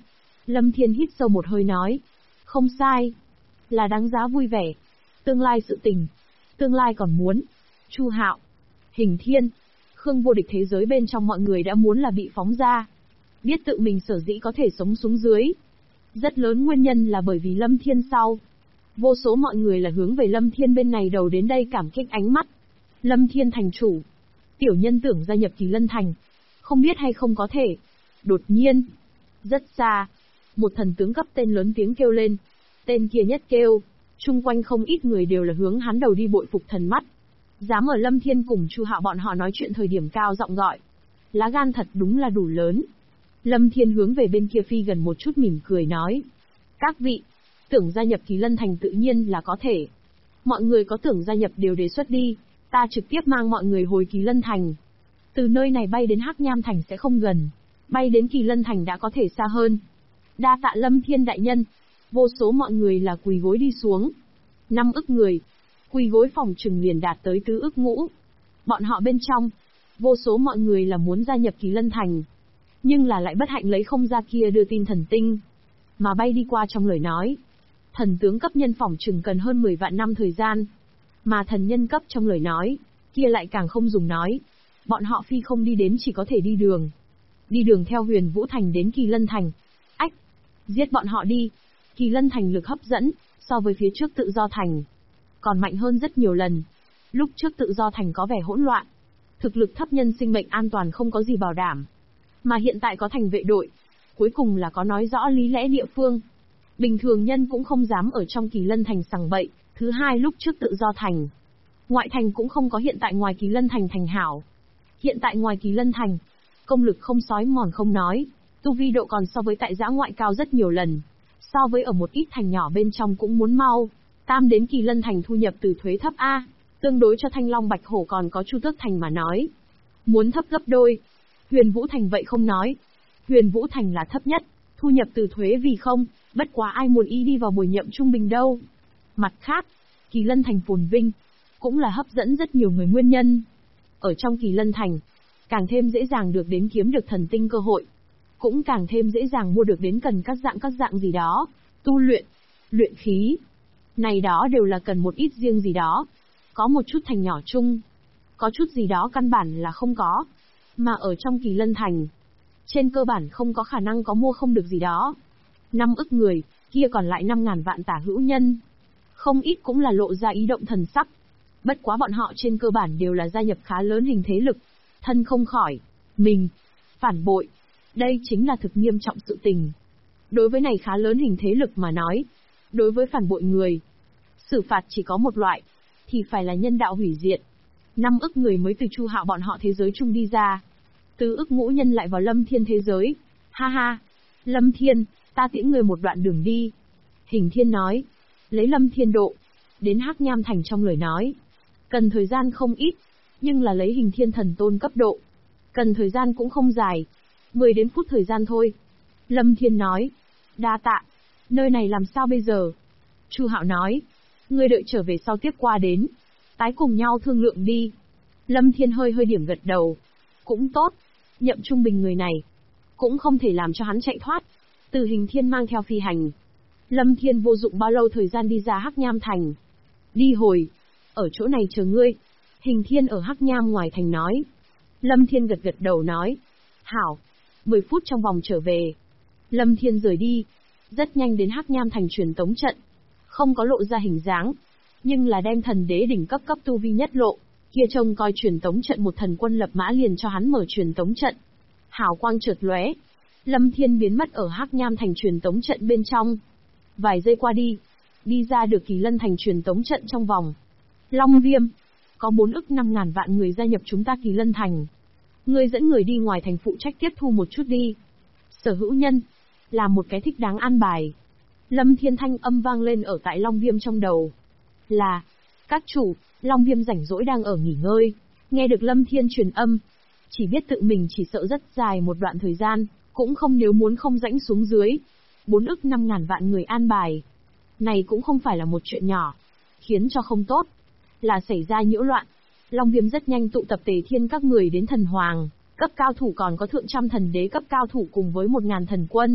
Lâm Thiên hít sâu một hơi nói. Không sai. Là đáng giá vui vẻ. Tương lai sự tình. Tương lai còn muốn. Chu Hạo, Hình Thiên, Khương Vô Địch thế giới bên trong mọi người đã muốn là bị phóng ra. Biết tự mình sở dĩ có thể sống xuống dưới. Rất lớn nguyên nhân là bởi vì Lâm Thiên sau. Vô số mọi người là hướng về Lâm Thiên bên này đầu đến đây cảm kích ánh mắt. Lâm Thiên thành chủ. Tiểu nhân tưởng gia nhập Kỳ Lân Thành. Không biết hay không có thể. Đột nhiên. Rất xa. Một thần tướng cấp tên lớn tiếng kêu lên. Tên kia nhất kêu. Chung quanh không ít người đều là hướng hắn đầu đi bội phục thần mắt. Dám ở Lâm Thiên cùng Chu Hạo bọn họ nói chuyện thời điểm cao giọng gọi. Lá gan thật đúng là đủ lớn. Lâm Thiên hướng về bên kia phi gần một chút mỉm cười nói. Các vị, tưởng gia nhập Kỳ Lân Thành tự nhiên là có thể. Mọi người có tưởng gia nhập đều đề xuất đi, ta trực tiếp mang mọi người hồi Kỳ Lân Thành. Từ nơi này bay đến Hắc Nham Thành sẽ không gần, bay đến Kỳ Lân Thành đã có thể xa hơn. Đa tạ Lâm Thiên đại nhân. Vô số mọi người là quỳ gối đi xuống. 5 ức người, quỳ gối phòng trừng liền đạt tới 4 ức ngũ. Bọn họ bên trong, vô số mọi người là muốn gia nhập Kỳ Lân Thành. Nhưng là lại bất hạnh lấy không ra kia đưa tin thần tinh. Mà bay đi qua trong lời nói. Thần tướng cấp nhân phòng trừng cần hơn 10 vạn năm thời gian. Mà thần nhân cấp trong lời nói, kia lại càng không dùng nói. Bọn họ phi không đi đến chỉ có thể đi đường. Đi đường theo Huyền Vũ Thành đến Kỳ Lân Thành. Ách! Giết bọn họ đi! Kỳ Lân Thành lực hấp dẫn, so với phía trước Tự Do Thành. Còn mạnh hơn rất nhiều lần. Lúc trước Tự Do Thành có vẻ hỗn loạn. Thực lực thấp nhân sinh mệnh an toàn không có gì bảo đảm. Mà hiện tại có thành vệ đội. Cuối cùng là có nói rõ lý lẽ địa phương. Bình thường nhân cũng không dám ở trong Kỳ Lân Thành sằng bậy. Thứ hai lúc trước Tự Do Thành. Ngoại thành cũng không có hiện tại ngoài Kỳ Lân Thành thành hảo. Hiện tại ngoài Kỳ Lân Thành, công lực không sói mòn không nói. Tu vi độ còn so với tại giã ngoại cao rất nhiều lần. So với ở một ít thành nhỏ bên trong cũng muốn mau. Tam đến Kỳ Lân Thành thu nhập từ thuế thấp A. Tương đối cho Thanh Long Bạch Hổ còn có Chu Tước Thành mà nói. Muốn thấp gấp đôi. Huyền Vũ Thành vậy không nói. Huyền Vũ Thành là thấp nhất, thu nhập từ thuế vì không, bất quá ai muốn ý đi vào bồi nhậm trung bình đâu. Mặt khác, Kỳ Lân Thành phồn vinh, cũng là hấp dẫn rất nhiều người nguyên nhân. Ở trong Kỳ Lân Thành, càng thêm dễ dàng được đến kiếm được thần tinh cơ hội. Cũng càng thêm dễ dàng mua được đến cần các dạng gì đó, tu luyện, luyện khí. Này đó đều là cần một ít riêng gì đó. Có một chút thành nhỏ chung. Có chút gì đó căn bản là không có. Mà ở trong Kỳ Lân Thành, trên cơ bản không có khả năng có mua không được gì đó. 5 ức người, kia còn lại 5.000 vạn tả hữu nhân. Không ít cũng là lộ ra ý động thần sắc. Bất quá bọn họ trên cơ bản đều là gia nhập khá lớn hình thế lực. Thân không khỏi, mình, phản bội. Đây chính là thực nghiêm trọng sự tình. Đối với này khá lớn hình thế lực mà nói, đối với phản bội người, xử phạt chỉ có một loại, thì phải là nhân đạo hủy diệt. 5 ức người mới từ Chu Hạo bọn họ thế giới chung đi ra. 4 ức ngũ nhân lại vào Lâm Thiên thế giới. Ha ha, Lâm Thiên, ta tiễn người một đoạn đường đi. Hình Thiên nói, lấy Lâm Thiên độ, đến Hắc Nham Thành trong lời nói. Cần thời gian không ít, nhưng là lấy Hình Thiên thần tôn cấp độ. Cần thời gian cũng không dài, 10 đến phút thời gian thôi. Lâm Thiên nói, đa tạ, nơi này làm sao bây giờ? Chu Hạo nói, ngươi đợi trở về sau tiếp qua đến. Tái cùng nhau thương lượng đi. Lâm Thiên hơi điểm gật đầu. Cũng tốt, nhậm trung bình người này. Cũng không thể làm cho hắn chạy thoát. Từ Hình Thiên mang theo phi hành. Lâm Thiên vô dụng bao lâu thời gian đi ra Hắc Nham Thành. Đi hồi. Ở chỗ này chờ ngươi. Hình Thiên ở Hắc Nham ngoài thành nói. Lâm Thiên gật đầu nói. Hảo. 10 phút trong vòng trở về. Lâm Thiên rời đi. Rất nhanh đến Hắc Nham Thành truyền tống trận. Không có lộ ra hình dáng. Nhưng là đem thần đế đỉnh cấp tu vi nhất lộ. Kia trông coi truyền tống trận một thần quân lập mã liền cho hắn mở truyền tống trận. Hào quang chợt lóe. Lâm Thiên biến mất ở Hắc Nham Thành truyền tống trận bên trong. Vài giây qua đi ra được Kỳ Lân Thành truyền tống trận trong vòng. Long Viêm, có 4 ức 5.000 vạn người gia nhập chúng ta Kỳ Lân Thành. Ngươi dẫn người đi ngoài thành phụ trách tiếp thu một chút đi. Sở hữu nhân, làm một cái thích đáng an bài. Lâm Thiên thanh âm vang lên ở tại Long Viêm trong đầu. Là, các chủ, Long Viêm rảnh rỗi đang ở nghỉ ngơi, nghe được Lâm Thiên truyền âm. Chỉ biết tự mình chỉ sợ rất dài một đoạn thời gian, cũng không nếu muốn không rãnh xuống dưới. 4 ức 5.000 vạn người an bài. Này cũng không phải là một chuyện nhỏ, khiến cho không tốt. Là xảy ra nhiễu loạn. Long Viêm rất nhanh tụ tập Tề Thiên các người đến thần hoàng, cấp cao thủ còn có thượng trăm thần đế cấp cao thủ cùng với 1.000 thần quân,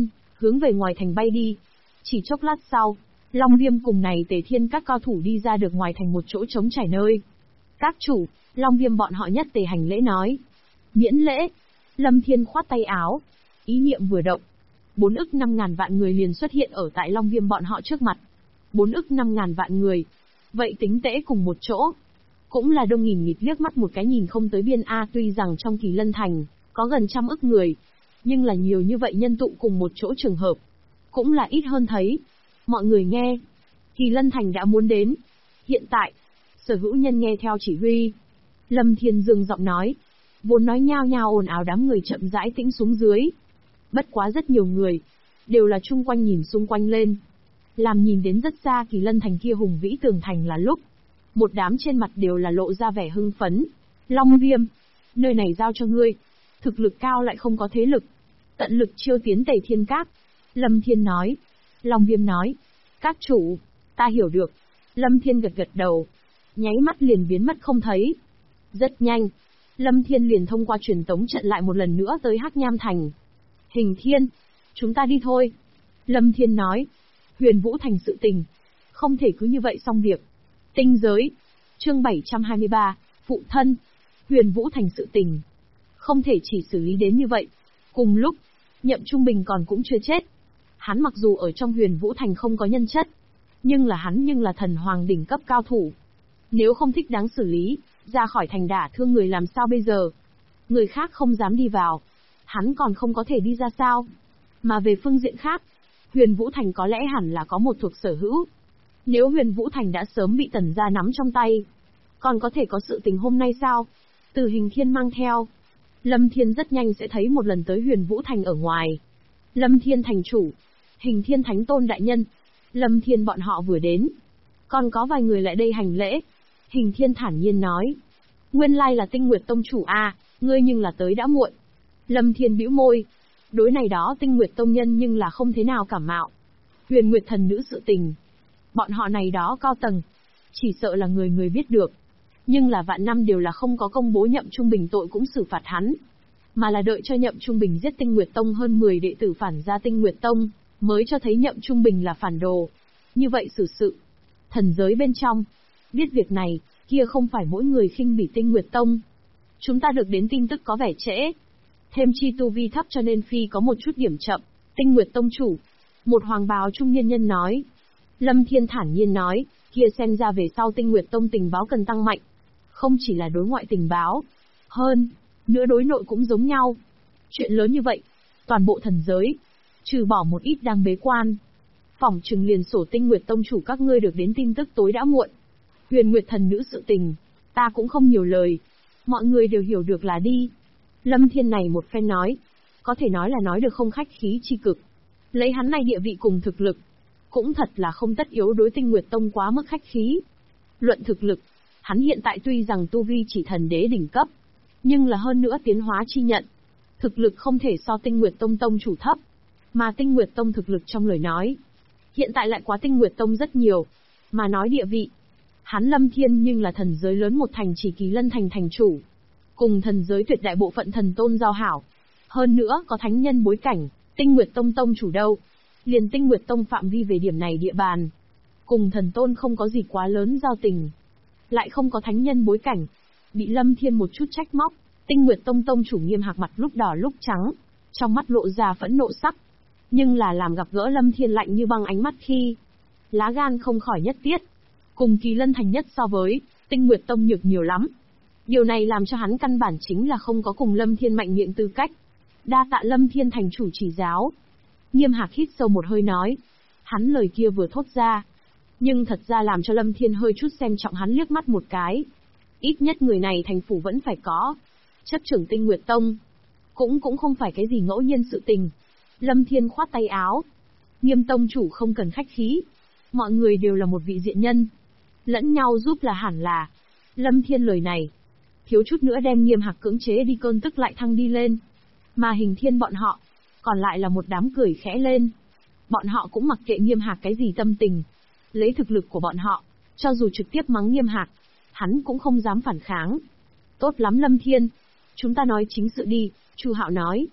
hướng về ngoài thành bay đi. Chỉ chốc lát sau, Long Viêm cùng này Tề Thiên các cao thủ đi ra được ngoài thành một chỗ trống trải nơi. Các chủ, Long Viêm bọn họ nhất tề hành lễ nói. Miễn lễ. Lâm Thiên khoát tay áo. Ý niệm vừa động. 4 ức 5.000 vạn người liền xuất hiện ở tại Long Viêm bọn họ trước mặt. 4 ức 5.000 vạn người. Vậy tính tễ cùng một chỗ. Cũng là đông nghìn nghịt, liếc mắt một cái nhìn không tới biên A. Tuy rằng trong Kỳ Lân Thành, có gần 100 ức người. Nhưng là nhiều như vậy nhân tụ cùng một chỗ trường hợp. Cũng là ít hơn thấy. Mọi người nghe. Kỳ Lân Thành đã muốn đến. Hiện tại, sở hữu nhân nghe theo chỉ huy. Lâm Thiên Dương giọng nói. Vốn nói nhao nhao ồn ào, đám người chậm rãi tĩnh xuống dưới. Bất quá rất nhiều người, đều là chung quanh nhìn xung quanh lên. Làm nhìn đến rất xa Kỳ Lân Thành kia hùng vĩ tường thành là lúc. Một đám trên mặt đều là lộ ra vẻ hưng phấn. Long Viêm, nơi này giao cho ngươi. Thực lực cao lại không có thế lực. Tận lực chiêu tiến Tề Thiên Các. Lâm Thiên nói. Long Viêm nói. Các chủ, ta hiểu được. Lâm Thiên gật gật đầu. Nháy mắt liền biến mất không thấy. Rất nhanh, Lâm Thiên liền thông qua truyền tống trận lại một lần nữa tới Hắc Nham Thành. Hình Thiên, chúng ta đi thôi. Lâm Thiên nói. Huyền Vũ Thành sự tình, không thể cứ như vậy xong việc. Tinh giới. Chương 723, phụ thân. Huyền Vũ Thành sự tình, không thể chỉ xử lý đến như vậy. Cùng lúc, Nhậm Trung Bình còn cũng chưa chết. Hắn mặc dù ở trong Huyền Vũ Thành không có nhân chất, nhưng là thần hoàng đỉnh cấp cao thủ. Nếu không thích đáng xử lý, ra khỏi thành đả thương người làm sao bây giờ? Người khác không dám đi vào, hắn còn không có thể đi ra sao? Mà về phương diện khác, Huyền Vũ Thành có lẽ hẳn là có một thuộc sở hữu. Nếu Huyền Vũ Thành đã sớm bị Tần gia nắm trong tay, còn có thể có sự tình hôm nay sao? Từ Hình Thiên mang theo, Lâm Thiên rất nhanh sẽ thấy một lần tới Huyền Vũ Thành ở ngoài. Lâm Thiên thành chủ, Hình Thiên Thánh Tôn đại nhân, Lâm Thiên bọn họ vừa đến. Còn có vài người lại đây hành lễ. Hình Thiên thản nhiên nói. Nguyên lai là Tinh Nguyệt Tông chủ a, ngươi nhưng là tới đã muộn. Lâm Thiên bĩu môi. Đối này đó Tinh Nguyệt Tông nhân nhưng là không thế nào cảm mạo. Huyền Nguyệt thần nữ sự tình, bọn họ này đó cao tầng, chỉ sợ là người người biết được. Nhưng là vạn năm đều là không có công bố Nhậm Trung Bình tội cũng xử phạt hắn. Mà là đợi cho Nhậm Trung Bình giết Tinh Nguyệt Tông hơn 10 đệ tử phản ra Tinh Nguyệt Tông, mới cho thấy Nhậm Trung Bình là phản đồ. Như vậy xử sự. Thần giới bên trong, biết việc này, kia không phải mỗi người khinh bỉ Tinh Nguyệt Tông. Chúng ta được đến tin tức có vẻ trễ. Thêm chi tu vi thấp cho nên phi có một chút điểm chậm. Tinh Nguyệt Tông chủ, một hoàng bào trung niên nhân nói. Lâm Thiên thản nhiên nói, kia xem ra về sau Tinh Nguyệt Tông tình báo cần tăng mạnh. Không chỉ là đối ngoại tình báo, hơn nữa đối nội cũng giống nhau. Chuyện lớn như vậy, toàn bộ thần giới, trừ bỏ một ít đang bế quan, phỏng chừng liền sổ Tinh Nguyệt Tông chủ các ngươi được đến tin tức tối đã muộn. Huyền Nguyệt thần nữ sự tình, ta cũng không nhiều lời, mọi người đều hiểu được là đi. Lâm Thiên này một phen nói, có thể nói là nói được không khách khí chi cực. Lấy hắn này địa vị cùng thực lực, cũng thật là không tất yếu đối Tinh Nguyệt Tông quá mức khách khí. Luận thực lực, hắn hiện tại tuy rằng tu vi chỉ thần đế đỉnh cấp, nhưng là hơn nữa tiến hóa chi nhận. Thực lực không thể so Tinh Nguyệt Tông tông chủ thấp, mà Tinh Nguyệt Tông thực lực trong lời nói, hiện tại lại quá Tinh Nguyệt Tông rất nhiều. Mà nói địa vị, hắn Lâm Thiên nhưng là thần giới lớn một thành chỉ Kỳ Lân Thành thành chủ, cùng thần giới tuyệt đại bộ phận thần tôn giao hảo. Hơn nữa có thánh nhân bối cảnh, Tinh Nguyệt Tông tông chủ đâu. Liền Tinh Nguyệt Tông phạm vi về điểm này địa bàn, cùng thần tôn không có gì quá lớn giao tình. Lại không có thánh nhân bối cảnh, bị Lâm Thiên một chút trách móc. Tinh Nguyệt Tông tông chủ Nghiêm Hạc mặt lúc đỏ lúc trắng, trong mắt lộ ra phẫn nộ sắc. Nhưng là làm gặp gỡ Lâm Thiên lạnh như băng ánh mắt khi, lá gan không khỏi nhất tiết. Cùng Kỳ Lân Thành nhất so với, Tinh Nguyệt Tông nhược nhiều lắm. Điều này làm cho hắn căn bản chính là không có cùng Lâm Thiên mạnh miệng tư cách. Đa tạ Lâm Thiên thành chủ chỉ giáo. Nghiêm Hạc hít sâu một hơi nói. Hắn lời kia vừa thốt ra, nhưng thật ra làm cho Lâm Thiên hơi chút xem trọng hắn liếc mắt một cái. Ít nhất người này thành phủ vẫn phải có. Chấp trưởng Tinh Nguyệt Tông, cũng không phải cái gì ngẫu nhiên sự tình. Lâm Thiên khoát tay áo. Nghiêm tông chủ không cần khách khí. Mọi người đều là một vị diện nhân, lẫn nhau giúp là hẳn là. Lâm Thiên lời này, thiếu chút nữa đem Nghiêm Hạc cưỡng chế đi cơn tức lại thăng đi lên. Mà Hình Thiên bọn họ, còn lại là một đám cười khẽ lên. Bọn họ cũng mặc kệ Nghiêm Hạc cái gì tâm tình. Lấy thực lực của bọn họ, cho dù trực tiếp mắng Nghiêm Hạc, hắn cũng không dám phản kháng. Tốt lắm Lâm Thiên, chúng ta nói chính sự đi, Chu Hạo nói.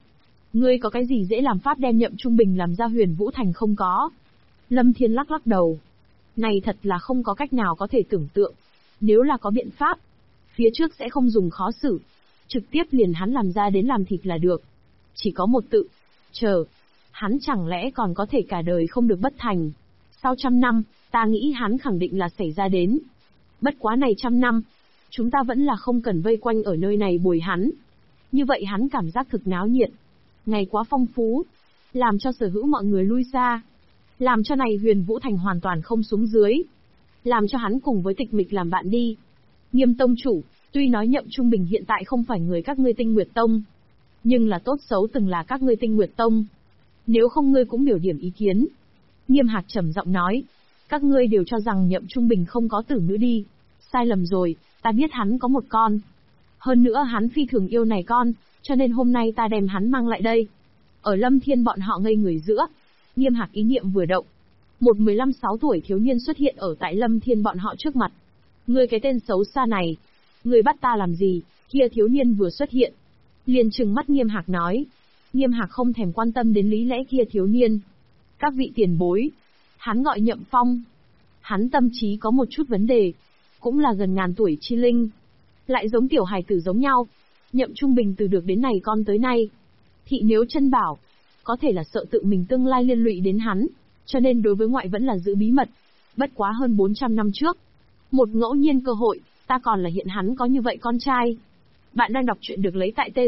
Ngươi có cái gì dễ làm pháp đem Nhậm Trung Bình làm ra Huyền Vũ Thành không có? Lâm Thiên lắc lắc đầu. Này thật là không có cách nào có thể tưởng tượng. Nếu là có biện pháp, phía trước sẽ không dùng khó xử. Trực tiếp liền hắn làm ra đến làm thịt là được. Chỉ có một tự. Chờ. Hắn chẳng lẽ còn có thể cả đời không được bất thành. Sau 100 năm, ta nghĩ hắn khẳng định là xảy ra đến. Bất quá này 100 năm, chúng ta vẫn là không cần vây quanh ở nơi này bồi hắn. Như vậy hắn cảm giác thực náo nhiệt. Ngày quá phong phú. Làm cho sở hữu mọi người lui xa. Làm cho này Huyền Vũ Thành hoàn toàn không xuống dưới. Làm cho hắn cùng với Tịch Mịch làm bạn đi. Nghiêm tông chủ, tuy nói Nhậm Trung Bình hiện tại không phải người các ngươi Tinh Nguyệt Tông, nhưng là tốt xấu từng là các ngươi Tinh Nguyệt Tông. Nếu không ngươi cũng biểu điểm ý kiến. Nghiêm Hạc trầm giọng nói, các ngươi đều cho rằng Nhậm Trung Bình không có tử nữ đi. Sai lầm rồi, ta biết hắn có một con. Hơn nữa hắn phi thường yêu này con, cho nên hôm nay ta đem hắn mang lại đây. Ở Lâm Thiên bọn họ ngây người giữa, Nghiêm Hạc ý niệm vừa động. Một 15-16 tuổi thiếu niên xuất hiện ở tại Lâm Thiên bọn họ trước mặt. Ngươi cái tên xấu xa này, ngươi bắt ta làm gì? Kia thiếu niên vừa xuất hiện, liền trừng mắt Nghiêm Hạc nói. Nghiêm Hạc không thèm quan tâm đến lý lẽ kia thiếu niên. Các vị tiền bối, hắn gọi Nhậm Phong. Hắn tâm trí có một chút vấn đề, cũng là gần ngàn tuổi chi linh. Lại giống tiểu hài tử giống nhau. Nhậm Trung Bình từ được đến này con tới nay. Thị nếu chân bảo, có thể là sợ tự mình tương lai liên lụy đến hắn, cho nên đối với ngoại vẫn là giữ bí mật. Bất quá hơn 400 năm trước, một ngẫu nhiên cơ hội, ta còn là hiện hắn có như vậy con trai. Bạn đang đọc truyện được lấy tại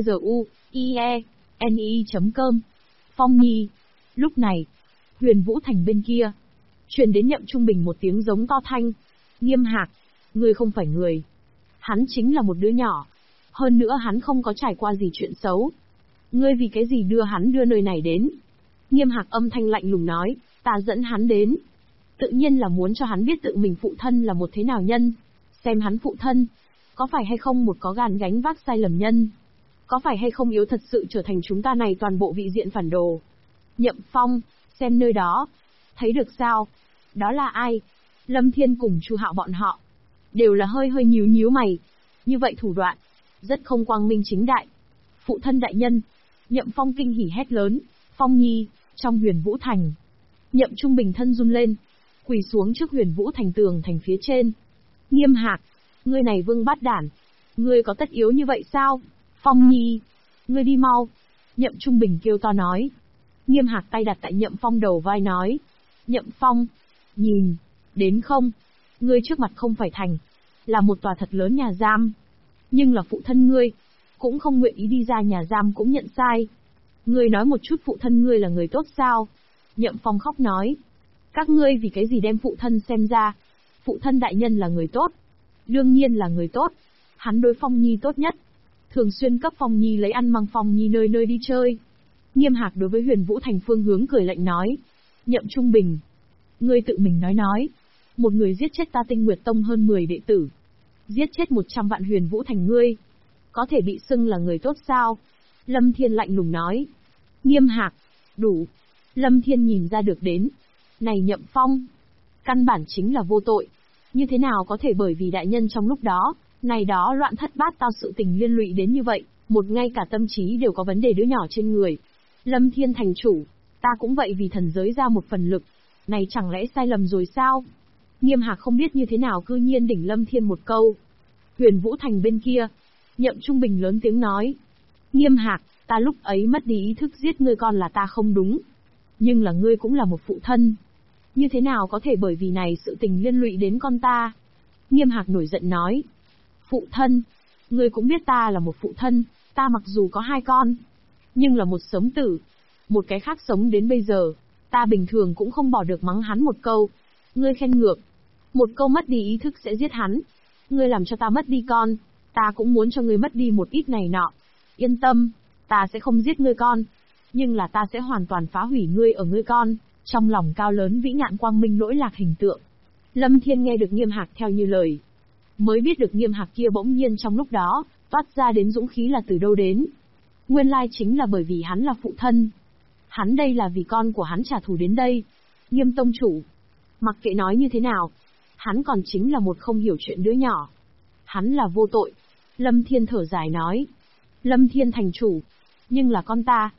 tzuie.ne.com. Phong Nhi. Lúc này, Huyền Vũ Thành bên kia, truyền đến Nhậm Trung Bình một tiếng giống to thanh. Nghiêm Hạc, ngươi không phải người. Hắn chính là một đứa nhỏ. Hơn nữa hắn không có trải qua gì chuyện xấu. Ngươi vì cái gì đưa hắn nơi này đến? Nghiêm Hạc âm thanh lạnh lùng nói, ta dẫn hắn đến. Tự nhiên là muốn cho hắn biết tự mình phụ thân là một thế nào nhân. Xem hắn phụ thân, có phải hay không một có gan gánh vác sai lầm nhân. Có phải hay không yếu thật sự trở thành chúng ta này toàn bộ vị diện phản đồ. Nhậm Phong, xem nơi đó. Thấy được sao? Đó là ai? Lâm Thiên cùng Chu Hạo bọn họ. Đều là hơi nhíu nhíu mày. Như vậy thủ đoạn, rất không quang minh chính đại. Phụ thân đại nhân. Nhậm Phong kinh hỉ hét lớn. Phong Nhi, trong Huyền Vũ Thành. Nhậm Trung Bình thân run lên. Quỳ xuống trước Huyền Vũ Thành tường thành phía trên. Nghiêm Hạc, ngươi này vương bát đản. Ngươi có tất yếu như vậy sao? Phong Nhi, ngươi đi mau. Nhậm Trung Bình kêu to nói. Nghiêm Hạc tay đặt tại Nhậm Phong đầu vai nói. Nhậm Phong, nhìn, đến không? Ngươi trước mặt không phải thành, là một tòa thật lớn nhà giam. Nhưng là phụ thân ngươi, cũng không nguyện ý đi ra nhà giam cũng nhận sai. Ngươi nói một chút phụ thân ngươi là người tốt sao? Nhậm Phong khóc nói. Các ngươi vì cái gì đem phụ thân xem ra? Phụ thân đại nhân là người tốt. Đương nhiên là người tốt. Hắn đối Phong Nhi tốt nhất. Thường xuyên cấp Phong Nhi lấy ăn mang Phong Nhi nơi nơi đi chơi. Nghiêm Hạc đối với Huyền Vũ Thành phương hướng cười lạnh nói. Nhậm Trung Bình, ngươi tự mình nói. Một người giết chết ta Tinh Nguyệt Tông hơn 10 đệ tử. Giết chết 100 vạn Huyền Vũ Thành ngươi. Có thể bị xưng là người tốt sao? Lâm Thiên lạnh lùng nói. Nghiêm Hạc, đủ. Lâm Thiên nhìn ra được đến. Này Nhậm Phong, căn bản chính là vô tội. Như thế nào có thể bởi vì đại nhân trong lúc đó, này đó loạn thất bát tao sự tình liên lụy đến như vậy, một ngay cả tâm trí đều có vấn đề đứa nhỏ trên người. Lâm Thiên thành chủ, ta cũng vậy vì thần giới ra một phần lực. Này chẳng lẽ sai lầm rồi sao? Nghiêm Hạc không biết như thế nào cư nhiên đỉnh Lâm Thiên một câu. Huyền Vũ Thành bên kia, Nhậm Trung Bình lớn tiếng nói. Nghiêm Hạc, ta lúc ấy mất đi ý thức giết ngươi con là ta không đúng. Nhưng là ngươi cũng là một phụ thân. Như thế nào có thể bởi vì này sự tình liên lụy đến con ta? Nghiêm Hạc nổi giận nói. Phụ thân, ngươi cũng biết ta là một phụ thân, ta mặc dù có 2 con, nhưng là một sống tử, một cái khác sống đến bây giờ, ta bình thường cũng không bỏ được mắng hắn một câu. Ngươi khen ngược, một câu mất đi ý thức sẽ giết hắn. Ngươi làm cho ta mất đi con, ta cũng muốn cho ngươi mất đi một ít này nọ. Yên tâm, ta sẽ không giết ngươi con, nhưng là ta sẽ hoàn toàn phá hủy ngươi ở ngươi con, trong lòng cao lớn vĩ ngạn quang minh lỗi lạc hình tượng. Lâm Thiên nghe được Nghiêm Hạc theo như lời, mới biết được Nghiêm Hạc kia bỗng nhiên trong lúc đó, toát ra đến dũng khí là từ đâu đến. Nguyên lai chính là bởi vì hắn là phụ thân. Hắn đây là vì con của hắn trả thù đến đây. Nghiêm tông chủ, mặc kệ nói như thế nào, hắn còn chính là một không hiểu chuyện đứa nhỏ. Hắn là vô tội. Lâm Thiên thở dài nói. Lâm Thiên thành chủ, nhưng là con ta,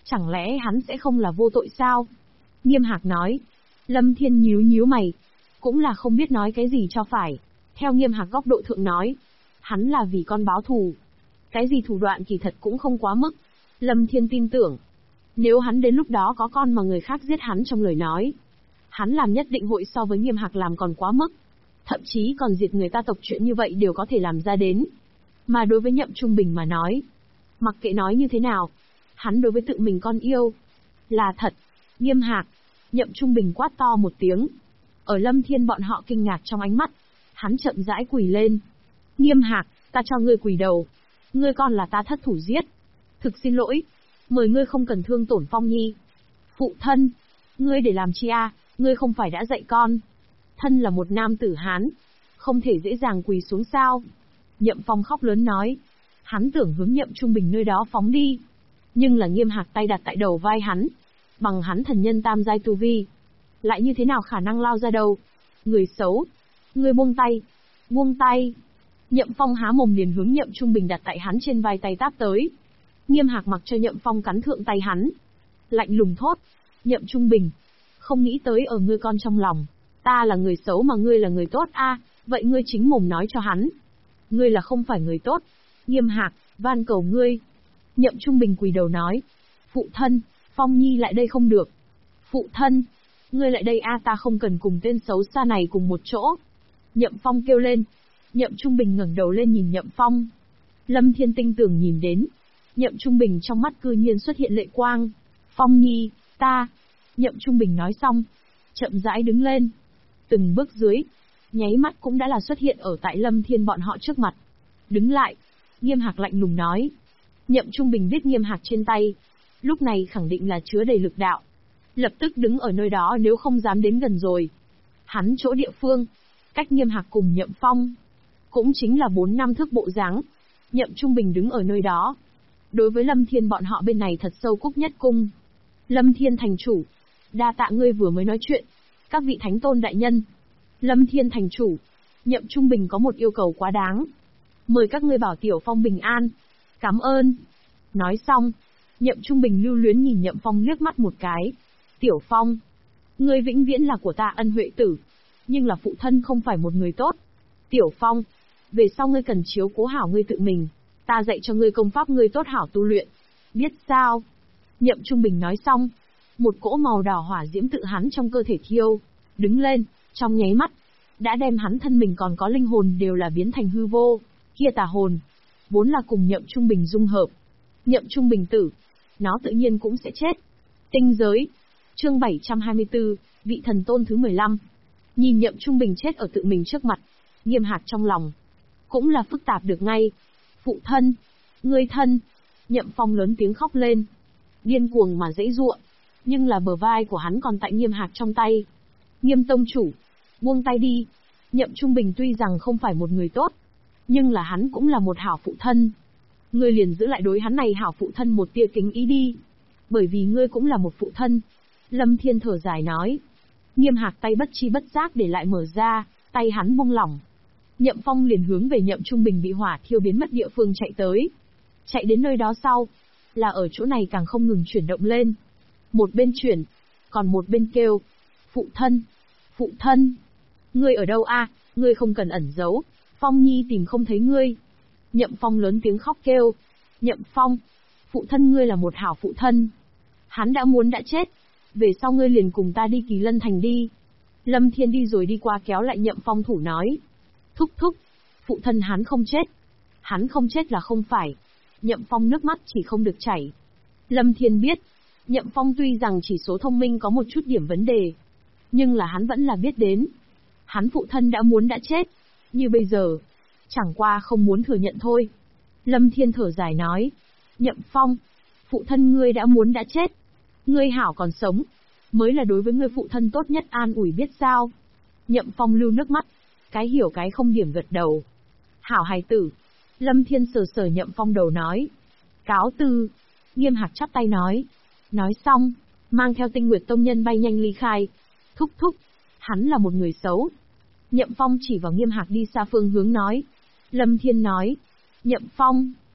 Chẳng lẽ hắn sẽ không là vô tội sao? Nghiêm Hạc nói. Lâm Thiên nhíu nhíu mày. Cũng là không biết nói cái gì cho phải. Theo Nghiêm Hạc góc độ thượng nói. Hắn là vì con báo thù. Cái gì thủ đoạn kỳ thật cũng không quá mức. Lâm Thiên tin tưởng. Nếu hắn đến lúc đó có con mà người khác giết hắn trong lời nói. Hắn làm nhất định hội so với Nghiêm Hạc làm còn quá mức. Thậm chí còn diệt người ta tộc chuyện như vậy đều có thể làm ra đến. Mà đối với Nhậm Trung Bình mà nói. Mặc kệ nói như thế nào. Hắn đối với tự mình con yêu. Là thật. Nghiêm Hạc. Nhậm Trung Bình quát to một tiếng. Ở Lâm Thiên bọn họ kinh ngạc trong ánh mắt. Hắn chậm rãi quỳ lên. Nghiêm Hạc, ta cho ngươi quỳ đầu. Ngươi con là ta thất thủ giết. Thực xin lỗi. Mời ngươi không cần thương tổn Phong Nhi. Phụ thân. Ngươi để làm chi a? Ngươi không phải đã dạy con. Thân là một nam tử Hán. Không thể dễ dàng quỳ xuống sao. Nhậm Phong khóc lớn nói. Hắn tưởng hướng Nhậm Trung Bình nơi đó phóng đi. Nhưng là Nghiêm Hạc tay đặt tại đầu vai hắn. Bằng hắn thần nhân tam giai tu vi. Lại như thế nào khả năng lao ra đâu. Người xấu. Ngươi buông tay. Buông tay. Nhậm Phong há mồm liền hướng Nhậm Trung Bình đặt tại hắn trên vai tay táp tới. Nghiêm Hạc mặc cho Nhậm Phong cắn thượng tay hắn. Lạnh lùng thốt. Nhậm Trung Bình. Không nghĩ tới ở ngươi con trong lòng. Ta là người xấu mà ngươi là người tốt a, vậy ngươi chính mồm nói cho hắn. Ngươi là không phải người tốt. Nghiêm Hạc, van cầu ngươi. Nhậm Trung Bình quỳ đầu nói. Phụ thân, Phong Nhi lại đây không được. Phụ thân, ngươi lại đây a, ta không cần cùng tên xấu xa này cùng một chỗ. Nhậm Phong kêu lên. Nhậm Trung Bình ngẩng đầu lên nhìn Nhậm Phong. Lâm Thiên tinh tường nhìn đến. Nhậm Trung Bình trong mắt cư nhiên xuất hiện lệ quang. Phong Nhi, ta. Nhậm Trung Bình nói xong. Chậm rãi đứng lên. Từng bước dưới. Nháy mắt cũng đã là xuất hiện ở tại Lâm Thiên bọn họ trước mặt. Đứng lại. Nghiêm Hạc lạnh lùng nói. Nhậm Trung Bình biết Nghiêm Hạc trên tay. Lúc này khẳng định là chứa đầy lực đạo. Lập tức đứng ở nơi đó nếu không dám đến gần rồi. Hắn chỗ địa phương. Cách Nghiêm Hạc cùng Nhậm Phong. Cũng chính là 4 năm thước bộ dáng. Nhậm Trung Bình đứng ở nơi đó. Đối với Lâm Thiên bọn họ bên này thật sâu cúc nhất cung. Lâm Thiên thành chủ. Đa tạ ngươi vừa mới nói chuyện. Các vị thánh tôn đại nhân. Lâm Thiên thành chủ. Nhậm Trung Bình có một yêu cầu quá đáng. Mời các ngươi bảo Tiểu Phong bình an. Cảm ơn. Nói xong. Nhậm Trung Bình lưu luyến nhìn Nhậm Phong liếc mắt một cái. Tiểu Phong. Ngươi vĩnh viễn là của ta ân huệ tử. Nhưng là phụ thân không phải một người tốt. Tiểu Phong. Về sau ngươi cần chiếu cố hảo ngươi tự mình. Ta dạy cho ngươi công pháp ngươi tốt hảo tu luyện. Biết sao? Nhậm Trung Bình nói xong. Một cỗ màu đỏ hỏa diễm tự hắn trong cơ thể thiêu. Đứng lên, trong nháy mắt. Đã đem hắn thân mình còn có linh hồn đều là biến thành hư vô. Kia tà hồn. Vốn là cùng Nhậm Trung Bình dung hợp. Nhậm Trung Bình tử. Nó tự nhiên cũng sẽ chết. Tinh giới. Chương 724, vị thần tôn thứ 15. Nhìn Nhậm Trung Bình chết ở tự mình trước mặt. Nghiêm Hạc trong lòng. Cũng là phức tạp được ngay. Phụ thân. Ngươi thân. Nhậm Phong lớn tiếng khóc lên. Điên cuồng mà dãy giụa. Nhưng là bờ vai của hắn còn tại Nghiêm Hạc trong tay. Nghiêm tông chủ. Buông tay đi. Nhậm Trung Bình tuy rằng không phải một người tốt. Nhưng là hắn cũng là một hảo phụ thân. Ngươi liền giữ lại đối hắn này hảo phụ thân một tia kính ý đi. Bởi vì ngươi cũng là một phụ thân. Lâm Thiên thở dài nói. Nghiêm Hạc tay bất chi bất giác để lại mở ra, tay hắn buông lỏng. Nhậm Phong liền hướng về Nhậm Trung Bình bị hỏa thiêu biến mất địa phương chạy tới. Chạy đến nơi đó sau, là ở chỗ này càng không ngừng chuyển động lên. Một bên chuyển, còn một bên kêu. Phụ thân, phụ thân. Ngươi ở đâu a? Ngươi không cần ẩn giấu, Phong Nhi tìm không thấy ngươi. Nhậm Phong lớn tiếng khóc kêu. Nhậm Phong, phụ thân ngươi là một hảo phụ thân. Hắn đã muốn đã chết. Về sau ngươi liền cùng ta đi Kỳ Lân Thành đi. Lâm Thiên đi rồi đi qua kéo lại Nhậm Phong thủ nói. Thúc thúc, phụ thân hắn không chết. Hắn không chết là không phải. Nhậm Phong nước mắt chỉ không được chảy. Lâm Thiên biết, Nhậm Phong tuy rằng chỉ số thông minh có một chút điểm vấn đề. Nhưng là hắn vẫn là biết đến. Hắn phụ thân đã muốn đã chết. Như bây giờ, chẳng qua không muốn thừa nhận thôi. Lâm Thiên thở dài nói. Nhậm Phong, phụ thân ngươi đã muốn đã chết. Ngươi hảo còn sống, mới là đối với ngươi phụ thân tốt nhất an ủi biết sao. Nhậm Phong lưu nước mắt, cái hiểu cái không điểm gật đầu. Hảo hài tử. Lâm Thiên sờ sờ Nhậm Phong đầu nói. Cáo từ. Nghiêm Hạc chắp tay nói. Nói xong, mang theo Tinh Nguyệt Tông nhân bay nhanh ly khai. Thúc thúc, hắn là một người xấu. Nhậm Phong chỉ vào Nghiêm Hạc đi xa phương hướng nói. Lâm Thiên nói. Nhậm Phong.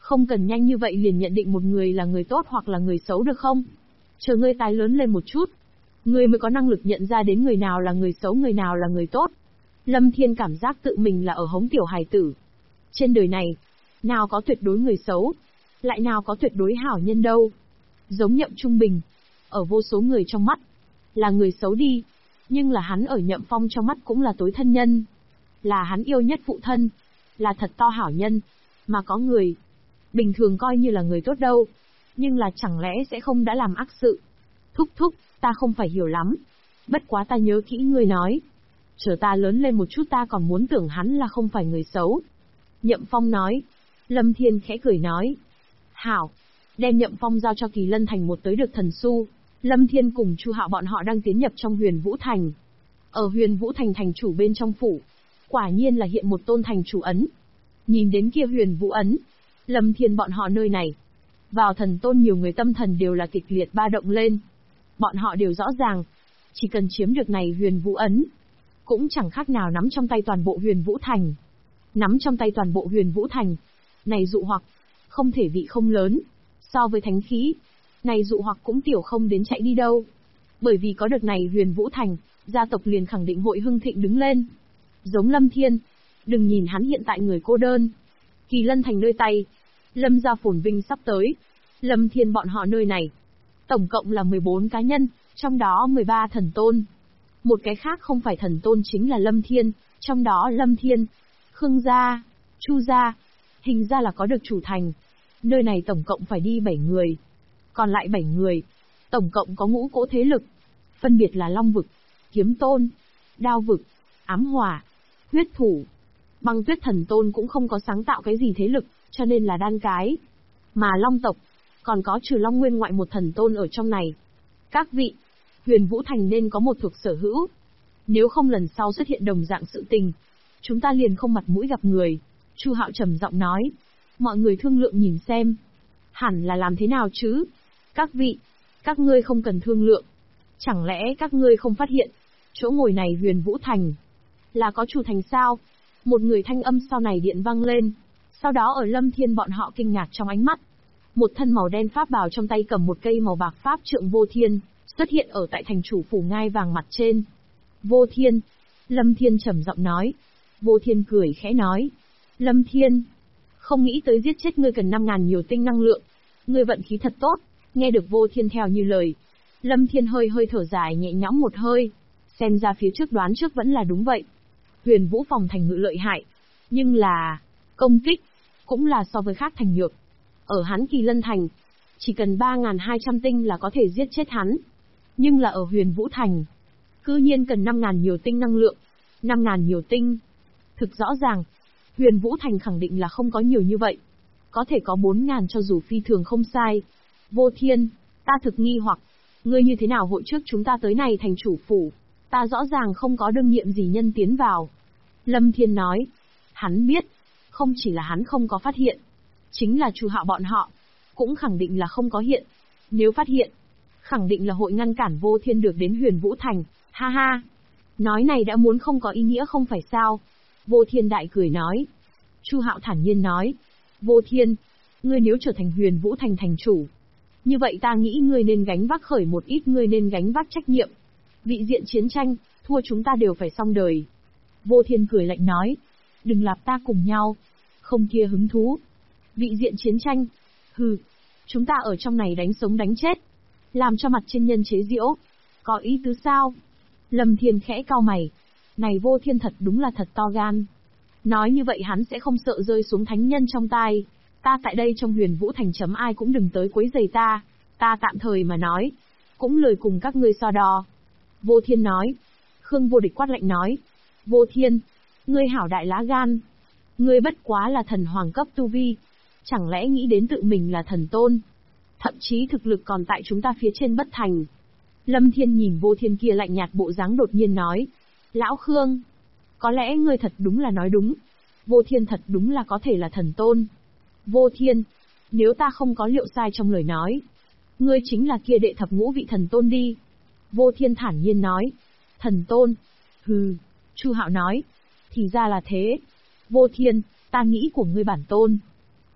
Không cần nhanh như vậy liền nhận định một người là người tốt hoặc là người xấu được không? Chờ ngươi tái lớn lên một chút, ngươi mới có năng lực nhận ra đến người nào là người xấu người nào là người tốt. Lâm Thiên cảm giác tự mình là ở hống tiểu hài tử. Trên đời này, nào có tuyệt đối người xấu, lại nào có tuyệt đối hảo nhân đâu. Giống Nhậm Trung Bình, ở vô số người trong mắt, là người xấu đi, nhưng là hắn ở Nhậm Phong trong mắt cũng là tối thân nhân. Là hắn yêu nhất phụ thân, là thật to hảo nhân, mà có người, bình thường coi như là người tốt đâu, nhưng là chẳng lẽ sẽ không đã làm ác sự. Thúc thúc, ta không phải hiểu lắm, bất quá ta nhớ kỹ ngươi nói. Chờ ta lớn lên một chút ta còn muốn tưởng hắn là không phải người xấu. Nhậm Phong nói. Lâm Thiên khẽ cười nói. Hảo, đem Nhậm Phong giao cho Kỳ Lân Thành một tới được thần xu. Lâm Thiên cùng Chu Hạo bọn họ đang tiến nhập trong Huyền Vũ Thành. Ở Huyền Vũ Thành thành chủ bên trong phủ, quả nhiên là hiện một tôn thành chủ ấn. Nhìn đến kia Huyền Vũ ấn, Lâm Thiên bọn họ nơi này, vào thần tôn nhiều người tâm thần đều là kịch liệt ba động lên. Bọn họ đều rõ ràng, chỉ cần chiếm được này Huyền Vũ ấn, cũng chẳng khác nào nắm trong tay toàn bộ Huyền Vũ Thành. Nắm trong tay toàn bộ Huyền Vũ Thành, này dụ hoặc, không thể vị không lớn. So với thánh khí, này dụ hoặc cũng tiểu không đến chạy đi đâu. Bởi vì có được này Huyền Vũ Thành, gia tộc liền khẳng định hội hưng thịnh đứng lên. Giống Lâm Thiên, đừng nhìn hắn hiện tại người cô đơn. Kỳ Lân Thành nơi tay, Lâm gia phồn vinh sắp tới. Lâm Thiên bọn họ nơi này, tổng cộng là 14 cá nhân, trong đó 13 thần tôn. Một cái khác không phải thần tôn chính là Lâm Thiên, trong đó Lâm Thiên, Khương gia, Chu gia, hình ra là có được chủ thành. Nơi này tổng cộng phải đi 7 người. Còn lại 7 người, tổng cộng có ngũ cỗ thế lực. Phân biệt là Long vực, Kiếm tôn, Đao vực, Ám hỏa, Huyết thủ. Băng Tuyết thần tôn cũng không có sáng tạo cái gì thế lực, cho nên là đan cái. Mà Long tộc, còn có trừ Long Nguyên ngoại một thần tôn ở trong này. Các vị, Huyền Vũ Thành nên có một thuộc sở hữu. Nếu không lần sau xuất hiện đồng dạng sự tình, chúng ta liền không mặt mũi gặp người. Chu Hạo trầm giọng nói. Mọi người thương lượng nhìn xem. Hẳn là làm thế nào chứ? Các vị, các ngươi không cần thương lượng. Chẳng lẽ các ngươi không phát hiện, chỗ ngồi này Huyền Vũ Thành, là có chủ thành sao? Một người thanh âm sau này điện vang lên. Sau đó ở Lâm Thiên bọn họ kinh ngạc trong ánh mắt. Một thân màu đen pháp bào trong tay cầm một cây màu bạc pháp trượng Vô Thiên, xuất hiện ở tại thành chủ phủ ngai vàng mặt trên. Vô Thiên. Lâm Thiên trầm giọng nói. Vô Thiên cười khẽ nói. Lâm Thiên, không nghĩ tới giết chết ngươi cần 5.000 nhiều tinh năng lượng. Ngươi vận khí thật tốt. Nghe được Vô Thiên theo như lời, Lâm Thiên hơi thở dài nhẹ nhõm một hơi. Xem ra phía trước đoán trước vẫn là đúng vậy. Huyền Vũ phòng thành ngự lợi hại, nhưng là công kích cũng là so với khác thành nhược. Ở hắn Kỳ Lân Thành, chỉ cần 3.200 tinh là có thể giết chết hắn. Nhưng là ở Huyền Vũ Thành, cư nhiên cần 5.000 nhiều tinh năng lượng. 5.000 nhiều tinh. Thực rõ ràng, Huyền Vũ Thành khẳng định là không có nhiều như vậy. Có thể có 4.000 cho dù phi thường không sai. Vô Thiên, ta thực nghi hoặc, ngươi như thế nào hội trước chúng ta tới này thành chủ phủ? Ta rõ ràng không có đương nhiệm gì nhân tiến vào. Lâm Thiên nói, hắn biết, không chỉ là hắn không có phát hiện, chính là Chu Hạo bọn họ, cũng khẳng định là không có hiện. Nếu phát hiện, khẳng định là hội ngăn cản Vô Thiên được đến Huyền Vũ Thành, ha ha. Nói này đã muốn không có ý nghĩa không phải sao? Vô Thiên đại cười nói. Chu Hạo thản nhiên nói, Vô Thiên, ngươi nếu trở thành Huyền Vũ Thành thành chủ, như vậy ta nghĩ ngươi nên gánh vác khởi một ít ngươi nên gánh vác trách nhiệm. Vị diện chiến tranh, thua chúng ta đều phải xong đời. Vô Thiên cười lạnh nói, đừng lạp ta cùng nhau, không kia hứng thú. Vị diện chiến tranh, hừ, chúng ta ở trong này đánh sống đánh chết, làm cho mặt trên nhân chế giễu, có ý tứ sao? Lâm Thiên khẽ cau mày, này Vô Thiên thật đúng là thật to gan. Nói như vậy hắn sẽ không sợ rơi xuống thánh nhân trong tai. Ta tại đây trong Huyền Vũ Thành chấm ai cũng đừng tới quấy rầy ta, ta tạm thời mà nói, cũng lười cùng các ngươi so đo. Vô Thiên nói. Khương Vô Địch quát lạnh nói. Vô Thiên, ngươi hảo đại lá gan. Ngươi bất quá là thần hoàng cấp tu vi, chẳng lẽ nghĩ đến tự mình là thần tôn? Thậm chí thực lực còn tại chúng ta phía trên bất thành. Lâm Thiên nhìn Vô Thiên kia lạnh nhạt bộ dáng đột nhiên nói. Lão Khương, có lẽ ngươi thật đúng là nói đúng. Vô Thiên thật đúng là có thể là thần tôn. Vô Thiên, nếu ta không có liệu sai trong lời nói, ngươi chính là kia đệ thập ngũ vị thần tôn đi. Vô Thiên thản nhiên nói. Thần tôn? Hừ. Chu Hạo nói. Thì ra là thế. Vô Thiên, ta nghĩ của ngươi bản tôn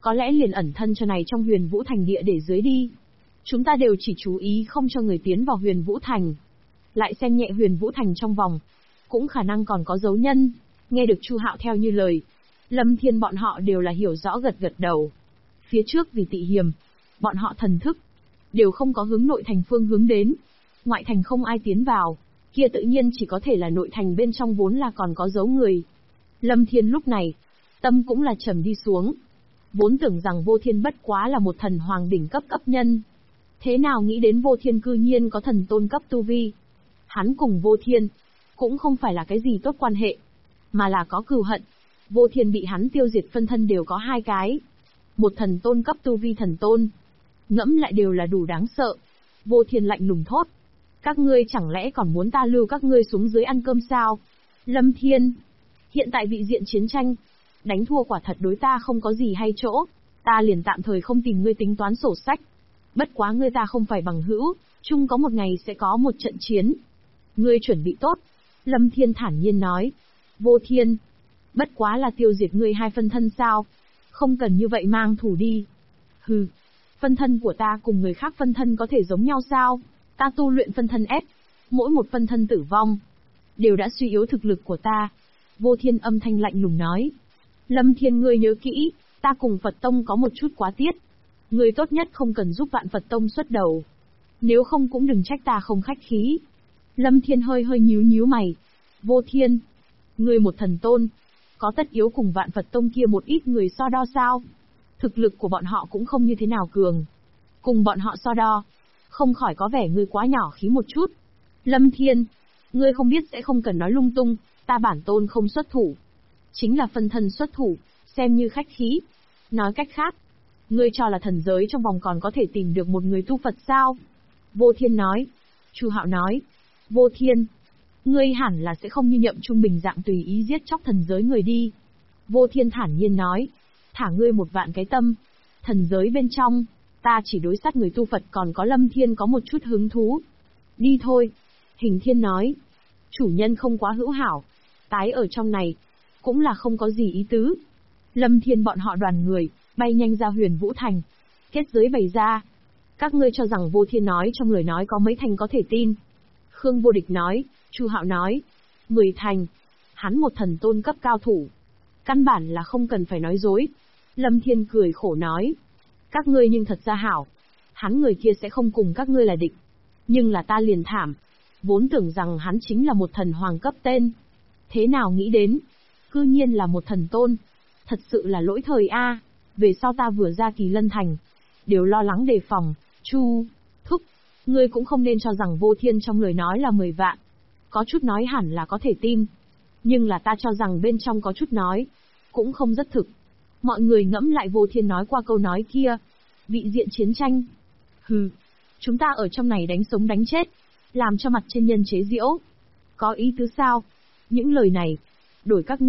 có lẽ liền ẩn thân cho này trong Huyền Vũ Thành địa để dưới đi. Chúng ta đều chỉ chú ý không cho người tiến vào Huyền Vũ Thành. Lại xem nhẹ Huyền Vũ Thành trong vòng. Cũng khả năng còn có dấu nhân. Nghe được Chu Hạo theo như lời. Lâm Thiên bọn họ đều là hiểu rõ gật gật đầu. Phía trước vì tị hiềm, bọn họ thần thức đều không có hướng nội thành phương hướng đến. Ngoại thành không ai tiến vào, kia tự nhiên chỉ có thể là nội thành bên trong vốn là còn có dấu người. Lâm Thiên lúc này, tâm cũng là trầm đi xuống. Vốn tưởng rằng Vô Thiên bất quá là một thần hoàng đỉnh cấp nhân. Thế nào nghĩ đến Vô Thiên cư nhiên có thần tôn cấp tu vi. Hắn cùng Vô Thiên, cũng không phải là cái gì tốt quan hệ, mà là có cừu hận. Vô Thiên bị hắn tiêu diệt phân thân đều có 2 cái. Một thần tôn cấp tu vi thần tôn. Ngẫm lại đều là đủ đáng sợ. Vô Thiên lạnh lùng thốt. Các ngươi chẳng lẽ còn muốn ta lưu các ngươi xuống dưới ăn cơm sao? Lâm Thiên, hiện tại vị diện chiến tranh, đánh thua quả thật đối ta không có gì hay chỗ, ta liền tạm thời không tìm ngươi tính toán sổ sách. Bất quá ngươi ta không phải bằng hữu, chung có một ngày sẽ có một trận chiến. Ngươi chuẩn bị tốt. Lâm Thiên thản nhiên nói. Vô Thiên, bất quá là tiêu diệt ngươi 2 phân thân sao? Không cần như vậy mang thủ đi. Hừ, phân thân của ta cùng người khác phân thân có thể giống nhau sao? Ta tu luyện phân thân ép, mỗi một phân thân tử vong, đều đã suy yếu thực lực của ta. Vô Thiên âm thanh lạnh lùng nói. Lâm Thiên ngươi nhớ kỹ, ta cùng Phật Tông có một chút quá tiết. Ngươi tốt nhất không cần giúp Vạn Phật Tông xuất đầu. Nếu không cũng đừng trách ta không khách khí. Lâm Thiên hơi nhíu mày. Vô Thiên, ngươi một thần tôn, có tất yếu cùng Vạn Phật Tông kia một ít người so đo sao? Thực lực của bọn họ cũng không như thế nào cường. Cùng bọn họ so đo, không khỏi có vẻ ngươi quá nhỏ khí một chút. Lâm Thiên, ngươi không biết sẽ không cần nói lung tung, ta bản tôn không xuất thủ. Chính là phân thân xuất thủ, xem như khách khí. Nói cách khác, ngươi cho là thần giới trong vòng còn có thể tìm được một người tu Phật sao? Vô Thiên nói. Chu Hạo nói. Vô Thiên, ngươi hẳn là sẽ không như Nhậm Trung Bình dạng tùy ý giết chóc thần giới người đi. Vô Thiên thản nhiên nói. Thả ngươi 1.000 cái tâm. Thần giới bên trong, ta chỉ đối sát người tu Phật, còn có Lâm Thiên có một chút hứng thú. Đi thôi. Hình Thiên nói. Chủ nhân không quá hữu hảo. Tái ở trong này, cũng là không có gì ý tứ. Lâm Thiên bọn họ đoàn người, bay nhanh ra Huyền Vũ Thành. Kết giới bày ra. Các ngươi cho rằng Vô Thiên nói trong lời nói có mấy thành có thể tin. Khương Vô Địch nói. Chu Hạo nói. 10 thành. Hắn một thần tôn cấp cao thủ. Căn bản là không cần phải nói dối. Lâm Thiên cười khổ nói. Các ngươi nhưng thật ra hảo. Hắn người kia sẽ không cùng các ngươi là địch. Nhưng là ta liền thảm. Vốn tưởng rằng hắn chính là một thần hoàng cấp tên. Thế nào nghĩ đến? Cư nhiên là một thần tôn. Thật sự là lỗi thời a. Về sau ta vừa ra Kỳ Lân Thành, đều lo lắng đề phòng. Chu Thúc, ngươi cũng không nên cho rằng Vô Thiên trong lời nói là 10 vạn. Có chút nói hẳn là có thể tin. Nhưng là ta cho rằng bên trong có chút nói, cũng không rất thực. Mọi người ngẫm lại Vô Thiên nói qua câu nói kia. Vị diện chiến tranh. Hừ, chúng ta ở trong này đánh sống đánh chết, làm cho mặt trên nhân chế giễu. Có ý tứ sao? Những lời này, đổi các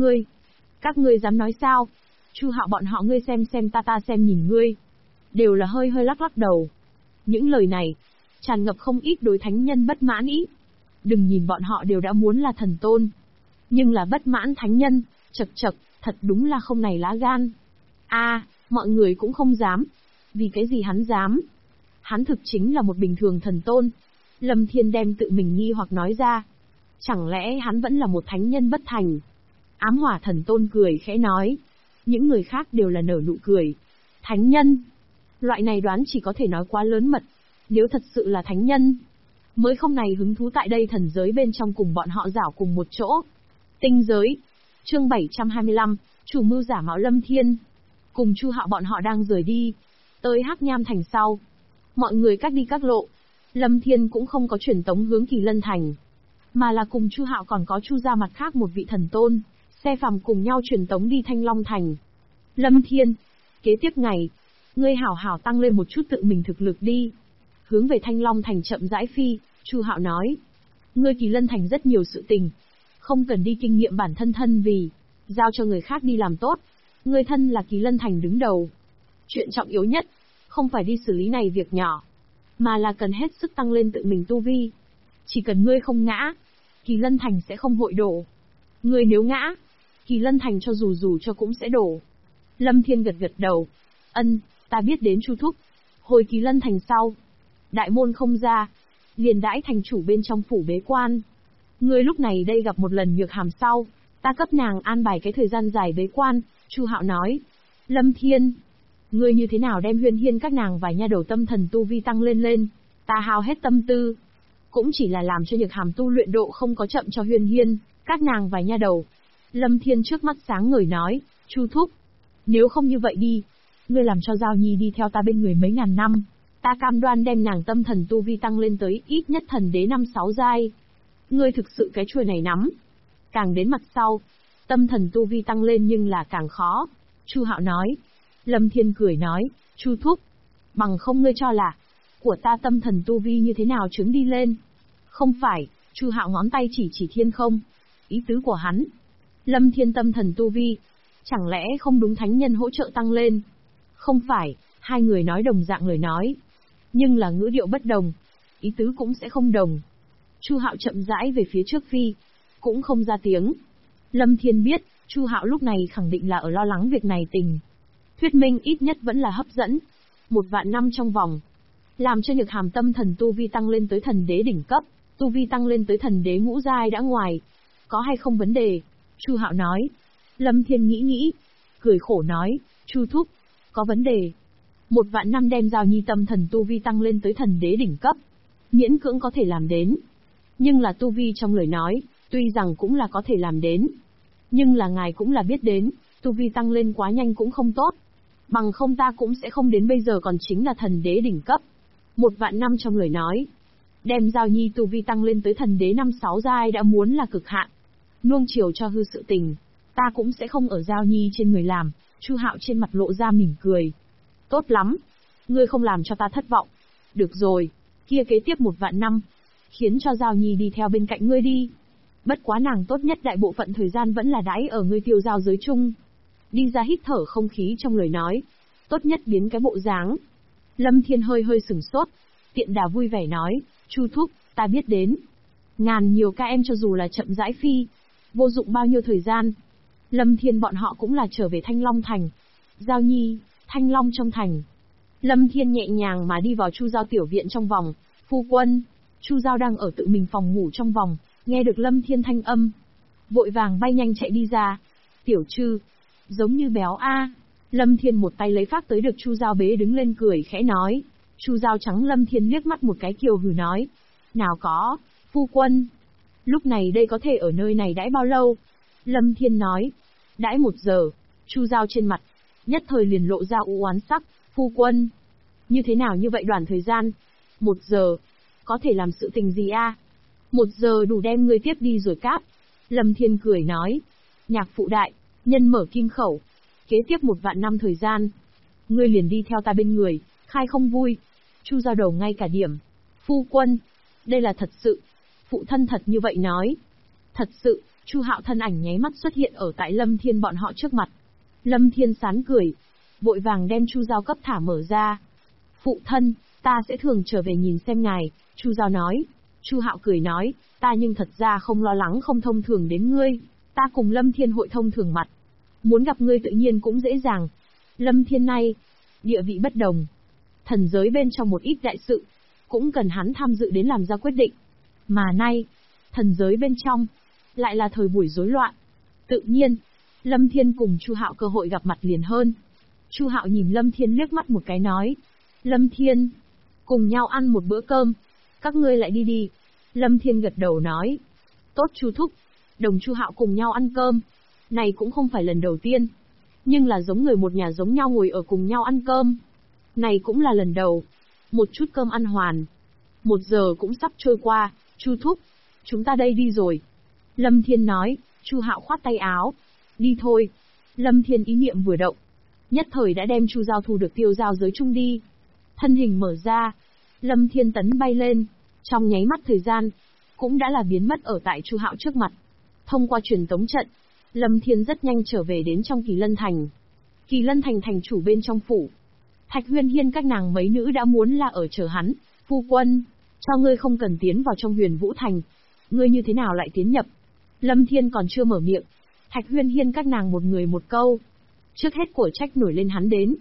ngươi dám nói sao? Chu Hạo bọn họ ngươi xem ta xem nhìn ngươi. Đều là hơi lắc đầu. Những lời này, tràn ngập không ít đối thánh nhân bất mãn ý. Đừng nhìn bọn họ đều đã muốn là thần tôn. Nhưng là bất mãn thánh nhân, chật, thật đúng là không này lá gan. Mọi người cũng không dám. Vì cái gì hắn dám? Hắn thực chính là một bình thường thần tôn. Lâm Thiên đem tự mình nghi hoặc nói ra. Chẳng lẽ hắn vẫn là một thánh nhân bất thành? Ám Hỏa thần tôn cười khẽ nói. Những người khác đều là nở nụ cười. Thánh nhân? Loại này đoán chỉ có thể nói quá lớn mật. Nếu thật sự là thánh nhân, mới không này hứng thú tại đây thần giới bên trong cùng bọn họ rảo cùng một chỗ. Tinh giới. Chương 725, chủ mưu giả mạo Lâm Thiên. Cùng Chu Hạo bọn họ đang rời đi. Tới Hắc Nham Thành sau. Mọi người các đi các lộ. Lâm Thiên cũng không có truyền tống hướng Kỳ Lân Thành. Mà là cùng Chu Hạo còn có Chu gia mặt khác một vị thần tôn. Xe phàm cùng nhau truyền tống đi Thanh Long Thành. Lâm Thiên, kế tiếp ngày, ngươi hảo hảo tăng lên một chút tự mình thực lực đi. Hướng về Thanh Long Thành chậm rãi phi, Chu Hạo nói. Ngươi Kỳ Lân Thành rất nhiều sự tình. Không cần đi kinh nghiệm bản thân vì. Giao cho người khác đi làm tốt. Ngươi thân là Kỳ Lân Thành đứng đầu. Chuyện trọng yếu nhất, không phải đi xử lý này việc nhỏ, mà là cần hết sức tăng lên tự mình tu vi. Chỉ cần ngươi không ngã, Kỳ Lân Thành sẽ không hội đổ. Ngươi nếu ngã, Kỳ Lân Thành cho dù cho cũng sẽ đổ. Lâm Thiên gật đầu. Ân, ta biết đến Chu thúc. Hồi Kỳ Lân thành sau, đại môn không ra, liền đãi thành chủ bên trong phủ bế quan. Ngươi lúc này đây gặp một lần Nhược Hàm sau, ta cấp nàng an bài cái thời gian dài bế quan. Chu Hạo nói, Lâm Thiên, ngươi như thế nào đem Huyên Hiên các nàng vài nha đầu tâm thần tu vi tăng lên, ta hao hết tâm tư, cũng chỉ là làm cho Nhược Hàm tu luyện độ không có chậm cho Huyên Hiên các nàng vài nha đầu. Lâm Thiên trước mắt sáng ngời nói, Chu thúc, nếu không như vậy đi, ngươi làm cho Giao Nhi đi theo ta bên người mấy ngàn năm, ta cam đoan đem nàng tâm thần tu vi tăng lên tới ít nhất thần đế 5-6 giai. Ngươi thực sự cái chuôi này nắm, càng đến mặt sau, tâm thần tu vi tăng lên nhưng là càng khó. Chu Hạo nói. Lâm Thiên cười nói, Chu thúc, bằng không ngươi cho là của ta tâm thần tu vi như thế nào trứng đi lên? Không phải. Chu Hạo ngón tay chỉ thiên không. Ý tứ của hắn, Lâm Thiên tâm thần tu vi, chẳng lẽ không đúng thánh nhân hỗ trợ tăng lên? Không phải. Hai người nói đồng dạng lời nói, nhưng là ngữ điệu bất đồng, ý tứ cũng sẽ không đồng. Chu Hạo chậm rãi về phía trước phi, cũng không ra tiếng. Lâm Thiên biết, Chu Hạo lúc này khẳng định là ở lo lắng việc này tình. Thuyết minh ít nhất vẫn là hấp dẫn. 1.000 năm trong vòng, làm cho Nhược Hàm tâm thần tu vi tăng lên tới thần đế đỉnh cấp, tu vi tăng lên tới thần đế ngũ giai đã ngoài. Có hay không vấn đề? Chu Hạo nói. Lâm Thiên nghĩ, cười khổ nói, Chu thúc, có vấn đề. 1.000 năm đem Giao Nhi tâm thần tu vi tăng lên tới thần đế đỉnh cấp, miễn cưỡng có thể làm đến. Nhưng là tu vi trong lời nói, tuy rằng cũng là có thể làm đến. Nhưng là ngài cũng là biết đến, tu vi tăng lên quá nhanh cũng không tốt. Bằng không ta cũng sẽ không đến bây giờ còn chính là thần đế đỉnh cấp. 1.000 năm trong lời nói, đem Giao Nhi tu vi tăng lên tới thần đế 5-6 giai đã muốn là cực hạn. Nuông chiều cho hư sự tình, ta cũng sẽ không ở Giao Nhi trên người làm. Chu Hạo trên mặt lộ ra mỉm cười. Tốt lắm, ngươi không làm cho ta thất vọng. Được rồi, kia kế tiếp 1.000 năm, khiến cho Giao Nhi đi theo bên cạnh ngươi đi. Bất quá nàng tốt nhất đại bộ phận thời gian vẫn là đãi ở ngươi Tiêu Giao giới chung. Đi ra hít thở không khí trong lời nói, tốt nhất biến cái bộ dáng. Lâm Thiên hơi sửng sốt, tiện đà vui vẻ nói, Chu thúc, ta biết đến. Ngàn nhiều ca em cho dù là chậm rãi phi, vô dụng bao nhiêu thời gian. Lâm Thiên bọn họ cũng là trở về Thanh Long Thành. Giao Nhi, Thanh Long trong thành. Lâm Thiên nhẹ nhàng mà đi vào Chu Giao tiểu viện trong vòng. Phu quân. Chu Giao đang ở tự mình phòng ngủ trong vòng, nghe được Lâm Thiên thanh âm, vội vàng bay nhanh chạy đi ra. Tiểu Trư, giống như béo a. Lâm Thiên một tay lấy phát tới được Chu Giao bế đứng lên cười khẽ nói. Chu Giao trắng Lâm Thiên liếc mắt một cái kiều hừ nói, nào có, phu quân. Lúc này đây có thể ở nơi này đãi bao lâu? Lâm Thiên nói, đãi 1 giờ. Chu Giao trên mặt nhất thời liền lộ ra u oán sắc. Phu quân, như thế nào như vậy đoạn thời gian? 1 giờ, có thể làm sự tình gì a? 1 giờ đủ đem ngươi tiếp đi rồi cáp. Lâm Thiên cười nói, nhạc phụ đại, nhân mở kim khẩu. Kế tiếp 1.000 năm thời gian, ngươi liền đi theo ta bên người, khai không vui. Chu Giao đầu ngay cả điểm. Phu quân, đây là thật sự. Phụ thân thật như vậy nói. Thật sự. Chu Hạo thân ảnh nháy mắt xuất hiện ở tại Lâm Thiên bọn họ trước mặt. Lâm Thiên sán cười, vội vàng đem Chu Giao cấp thả mở ra. Phụ thân, ta sẽ thường trở về nhìn xem ngài. Chu Giao nói. Chu Hạo cười nói, ta nhưng thật ra không lo lắng không thông thường đến ngươi. Ta cùng Lâm Thiên hội thông thường mặt, muốn gặp ngươi tự nhiên cũng dễ dàng. Lâm Thiên này, địa vị bất đồng. Thần giới bên trong một ít đại sự, cũng cần hắn tham dự đến làm ra quyết định. Mà nay, thần giới bên trong, lại là thời buổi rối loạn. Tự nhiên, Lâm Thiên cùng Chu Hạo cơ hội gặp mặt liền hơn. Chu Hạo nhìn Lâm Thiên liếc mắt một cái nói, Lâm Thiên, cùng nhau ăn một bữa cơm, các ngươi lại đi đi. Lâm Thiên gật đầu nói, tốt Chu thúc. Đồng Chu Hạo cùng nhau ăn cơm, này cũng không phải lần đầu tiên, nhưng là giống người một nhà giống nhau ngồi ở cùng nhau ăn cơm, này cũng là lần đầu. Một chút cơm ăn hoàn, 1 giờ cũng sắp trôi qua. Chu thúc, chúng ta đây đi rồi. Lâm Thiên nói. Chu Hạo khoát tay áo, đi thôi. Lâm Thiên ý niệm vừa động, nhất thời đã đem Chu Giao thu được Tiêu Giao giới chung đi. Thân hình mở ra, Lâm Thiên tấn bay lên, trong nháy mắt thời gian, cũng đã là biến mất ở tại Chu Hạo trước mặt. Thông qua truyền tống trận, Lâm Thiên rất nhanh trở về đến trong Kỳ Lân Thành. Kỳ Lân Thành thành chủ bên trong phủ, Thạch Huyên Hiên các nàng mấy nữ đã muốn là ở chờ hắn. Phu quân, cho ngươi không cần tiến vào trong Huyền Vũ Thành, ngươi như thế nào lại tiến nhập? Lâm Thiên còn chưa mở miệng, Thạch Huyên Hiên các nàng một người một câu, trước hết của trách nổi lên hắn đến.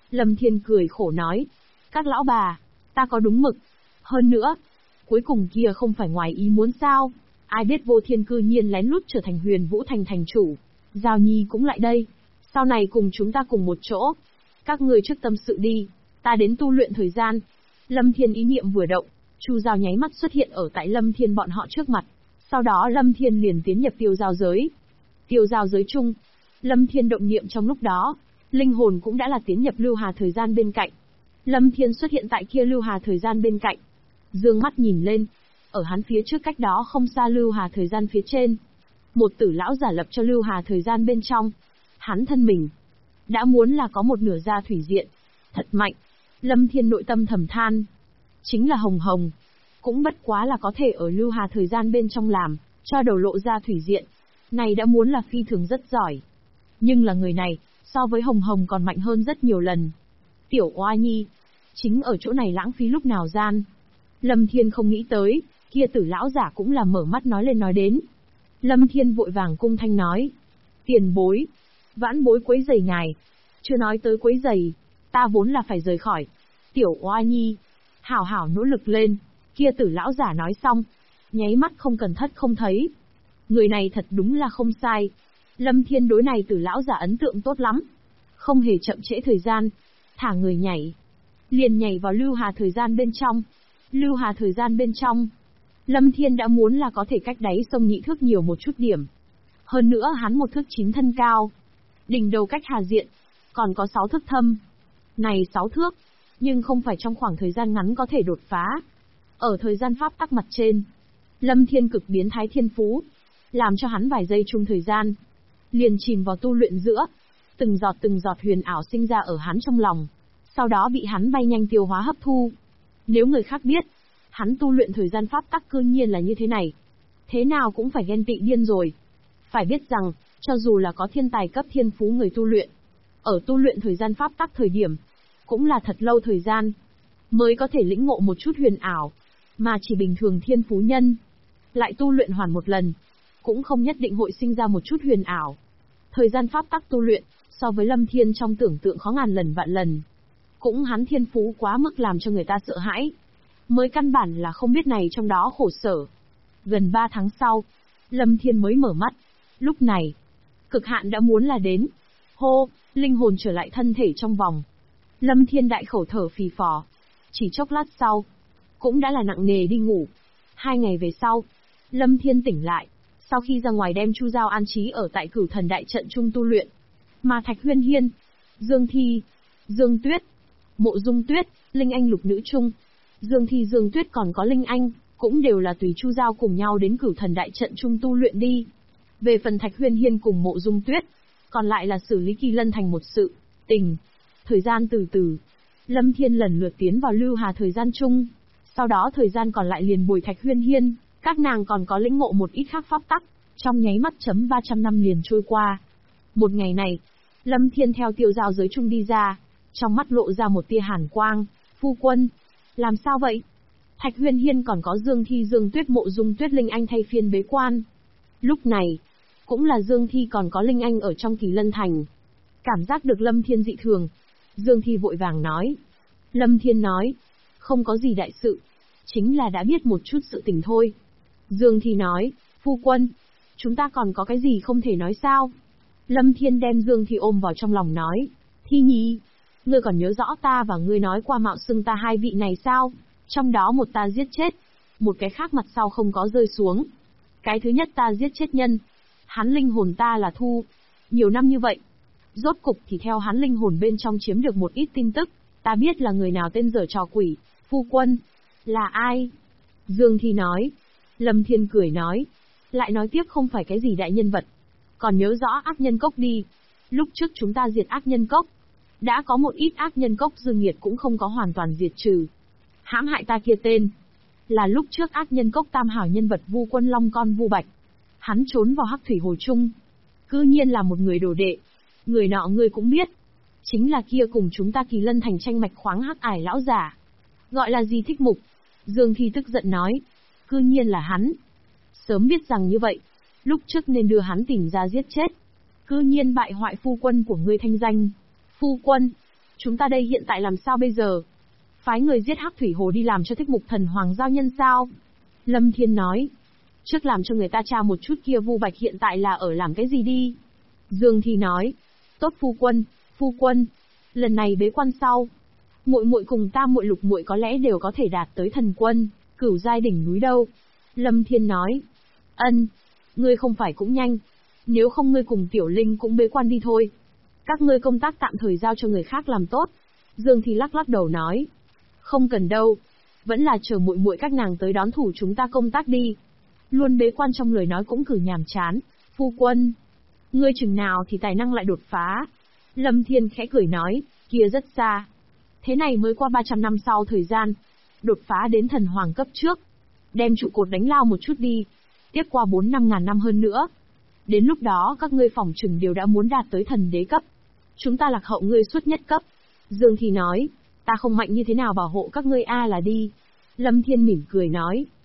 Lâm Thiên cười khổ nói. Các lão bà, ta có đúng mực. Hơn nữa, cuối cùng kia không phải ngoài ý muốn sao? Ai biết Vô Thiên cư nhiên lén lút trở thành Huyền Vũ Thành thành chủ. Giao Nhi cũng lại đây. Sau này cùng chúng ta cùng một chỗ. Các ngươi trước tâm sự đi, ta đến tu luyện thời gian. Lâm Thiên ý niệm vừa động, Chu Giao nháy mắt xuất hiện ở tại Lâm Thiên bọn họ trước mặt. Sau đó Lâm Thiên liền tiến nhập tiêu giao giới. Tiêu giao giới chung, Lâm Thiên động niệm trong lúc đó, linh hồn cũng đã là tiến nhập lưu hà thời gian bên cạnh. Lâm Thiên xuất hiện tại kia lưu hà thời gian bên cạnh. Dương mắt nhìn lên, ở hắn phía trước cách đó không xa lưu hà thời gian phía trên. Một tử lão giả lập cho lưu hà thời gian bên trong. Hắn thân mình đã muốn là có một nửa da thủy diện. Thật mạnh. Lâm Thiên nội tâm thầm than. Chính là Hồng Hồng. Cũng bất quá là có thể ở lưu hà thời gian bên trong làm, cho đầu lộ ra thủy diện. Này đã muốn là phi thường rất giỏi. Nhưng là người này, so với Hồng Hồng còn mạnh hơn rất nhiều lần. Tiểu Oa Nhi, chính ở chỗ này lãng phí lúc nào gian. Lâm Thiên không nghĩ tới, kia tử lão giả cũng là mở mắt nói lên nói đến. Lâm Thiên vội vàng cung thanh nói. Tiền bối, vãn bối quấy rầy ngài. Chưa nói tới quấy rầy, ta vốn là phải rời khỏi. Tiểu Oa Nhi, hảo hảo nỗ lực lên. Kia tử lão giả nói xong, nháy mắt không cần thất không thấy. Người này thật đúng là không sai. Lâm Thiên đối này tử lão giả ấn tượng tốt lắm. Không hề chậm trễ thời gian. Thả người nhảy. Liền nhảy vào lưu hà thời gian bên trong. Lưu hà thời gian bên trong. Lâm Thiên đã muốn là có thể cách đáy sông nhị thước nhiều một chút điểm. Hơn nữa hắn 1 thước 9 thân cao. Đỉnh đầu cách hà diện. Còn có 6 thước thâm. Này 6 thước. Nhưng không phải trong khoảng thời gian ngắn có thể đột phá. Ở thời gian pháp tắc mặt trên. Lâm Thiên cực biến thái thiên phú. Làm cho hắn vài giây chung thời gian. Liền chìm vào tu luyện giữa. Từng giọt huyền ảo sinh ra ở hắn trong lòng. Sau đó bị hắn bay nhanh tiêu hóa hấp thu. Nếu người khác biết, hắn tu luyện thời gian pháp tắc cư nhiên là như thế này. Thế nào cũng phải ghen tị điên rồi. Phải biết rằng, cho dù là có thiên tài cấp thiên phú người tu luyện, ở tu luyện thời gian pháp tắc thời điểm, cũng là thật lâu thời gian, mới có thể lĩnh ngộ một chút huyền ảo, mà chỉ bình thường thiên phú nhân, lại tu luyện hoàn một lần, cũng không nhất định hội sinh ra một chút huyền ảo. Thời gian pháp tắc tu luyện, so với Lâm Thiên trong tưởng tượng khó ngàn lần vạn lần. Cũng hắn thiên phú quá mức làm cho người ta sợ hãi. Mới căn bản là không biết này trong đó khổ sở. Gần 3 tháng sau, Lâm Thiên mới mở mắt. Lúc này, cực hạn đã muốn là đến. Hô, linh hồn trở lại thân thể trong vòng. Lâm Thiên đại khẩu thở phì phò. Chỉ chốc lát sau, cũng đã là nặng nề đi ngủ. 2 ngày về sau, Lâm Thiên tỉnh lại. Sau khi ra ngoài đem Chu Giao an trí ở tại Cửu Thần đại trận trung tu luyện. Mà Thạch Huyên Hiên, Dương Thi, Dương Tuyết, Mộ Dung Tuyết, Linh Anh lục nữ trung, Dương Thi Dương Tuyết còn có Linh Anh, cũng đều là tùy Chu Giao cùng nhau đến Cửu Thần đại trận trung tu luyện đi. Về phần Thạch Huyên Hiên cùng Mộ Dung Tuyết, còn lại là xử lý Kỳ Lân thành một sự tình. Thời gian từ từ, Lâm Thiên lần lượt tiến vào lưu hà thời gian chung. Sau đó thời gian còn lại liền bồi Thạch Huyên Hiên, các nàng còn có lĩnh ngộ một ít khác pháp tắc, trong nháy mắt 300 năm liền trôi qua. Một ngày này, Lâm Thiên theo tiêu giao giới chung đi ra, trong mắt lộ ra một tia hàn quang. Phu quân, làm sao vậy? Thạch Huyên Hiên còn có Dương Thi Dương Tuyết Mộ Dung Tuyết Linh Anh thay phiên bế quan. Lúc này, cũng là Dương Thi còn có Linh Anh ở trong Kỳ Lân thành. Cảm giác được Lâm Thiên dị thường, Dương Thi vội vàng nói. Lâm Thiên nói, không có gì đại sự, chính là đã biết một chút sự tình thôi. Dương Thi nói, phu quân, chúng ta còn có cái gì không thể nói sao? Lâm Thiên đem Dương Thi ôm vào trong lòng nói, Thi Nhi, ngươi còn nhớ rõ ta và ngươi nói qua mạo xưng ta 2 vị này sao? Trong đó một ta giết chết, một cái khác mặt sau không có rơi xuống. Cái thứ nhất ta giết chết nhân, hắn linh hồn ta là thu. Nhiều năm như vậy, rốt cục thì theo hắn linh hồn bên trong chiếm được một ít tin tức, ta biết là người nào tên giở trò quỷ. Phu quân, là ai? Dương Thi nói. Lâm Thiên cười nói, lại nói tiếp không phải cái gì đại nhân vật. Còn nhớ rõ ác nhân cốc đi. Lúc trước chúng ta diệt ác nhân cốc, đã có một ít ác nhân cốc dương nghiệt cũng không có hoàn toàn diệt trừ. Hãm hại ta kia tên, là lúc trước ác nhân cốc tam hảo nhân vật Vu Quân Long con Vu Bạch. Hắn trốn vào Hắc Thủy Hồ Trung, cư nhiên là một người đồ đệ. Người nọ ngươi cũng biết, chính là kia cùng chúng ta Kỳ Lân thành tranh mạch khoáng hắc ải lão giả. Gọi là gì Thích Mục. Dương Thi tức giận nói, cư nhiên là hắn. Sớm biết rằng như vậy, lúc trước nên đưa hắn tìm ra giết chết. Cư nhiên bại hoại phu quân của ngươi thanh danh. Phu quân, Chúng ta đây hiện tại làm sao bây giờ? Phái người giết Hắc Thủy Hồ đi làm cho Thích Mục Thần Hoàng giao nhân sao? Lâm Thiên nói. Trước làm cho người ta tra một chút kia Vu Bạch hiện tại là ở làm cái gì đi. Dương Thi nói. Tốt phu quân. Lần này bế quan sau, muội muội cùng Tam muội Lục muội có lẽ đều có thể đạt tới thần quân, cửu giai đỉnh núi đâu. Lâm Thiên nói. Ân, ngươi không phải cũng nhanh. Nếu không ngươi cùng Tiểu Linh cũng bế quan đi thôi. Các ngươi công tác tạm thời giao cho người khác làm tốt. Dương Thi lắc đầu nói. Không cần đâu. Vẫn là chờ muội muội các nàng tới đón thủ chúng ta công tác đi. Luôn bế quan trong lời nói cũng cử nhàm chán. Phu quân, ngươi chừng nào thì tài năng lại đột phá? Lâm Thiên khẽ cười nói, kia rất xa. Thế này mới qua 300 năm sau thời gian. Đột phá đến thần hoàng cấp trước. Đem trụ cột đánh lao một chút đi. Tiếp qua 4-5 ngàn năm hơn nữa. Đến lúc đó các ngươi phỏng chừng đều đã muốn đạt tới thần đế cấp. Chúng ta lạc hậu ngươi suốt nhất cấp. Dương Thi nói, ta không mạnh như thế nào bảo hộ các ngươi là đi. Lâm Thiên mỉm cười nói,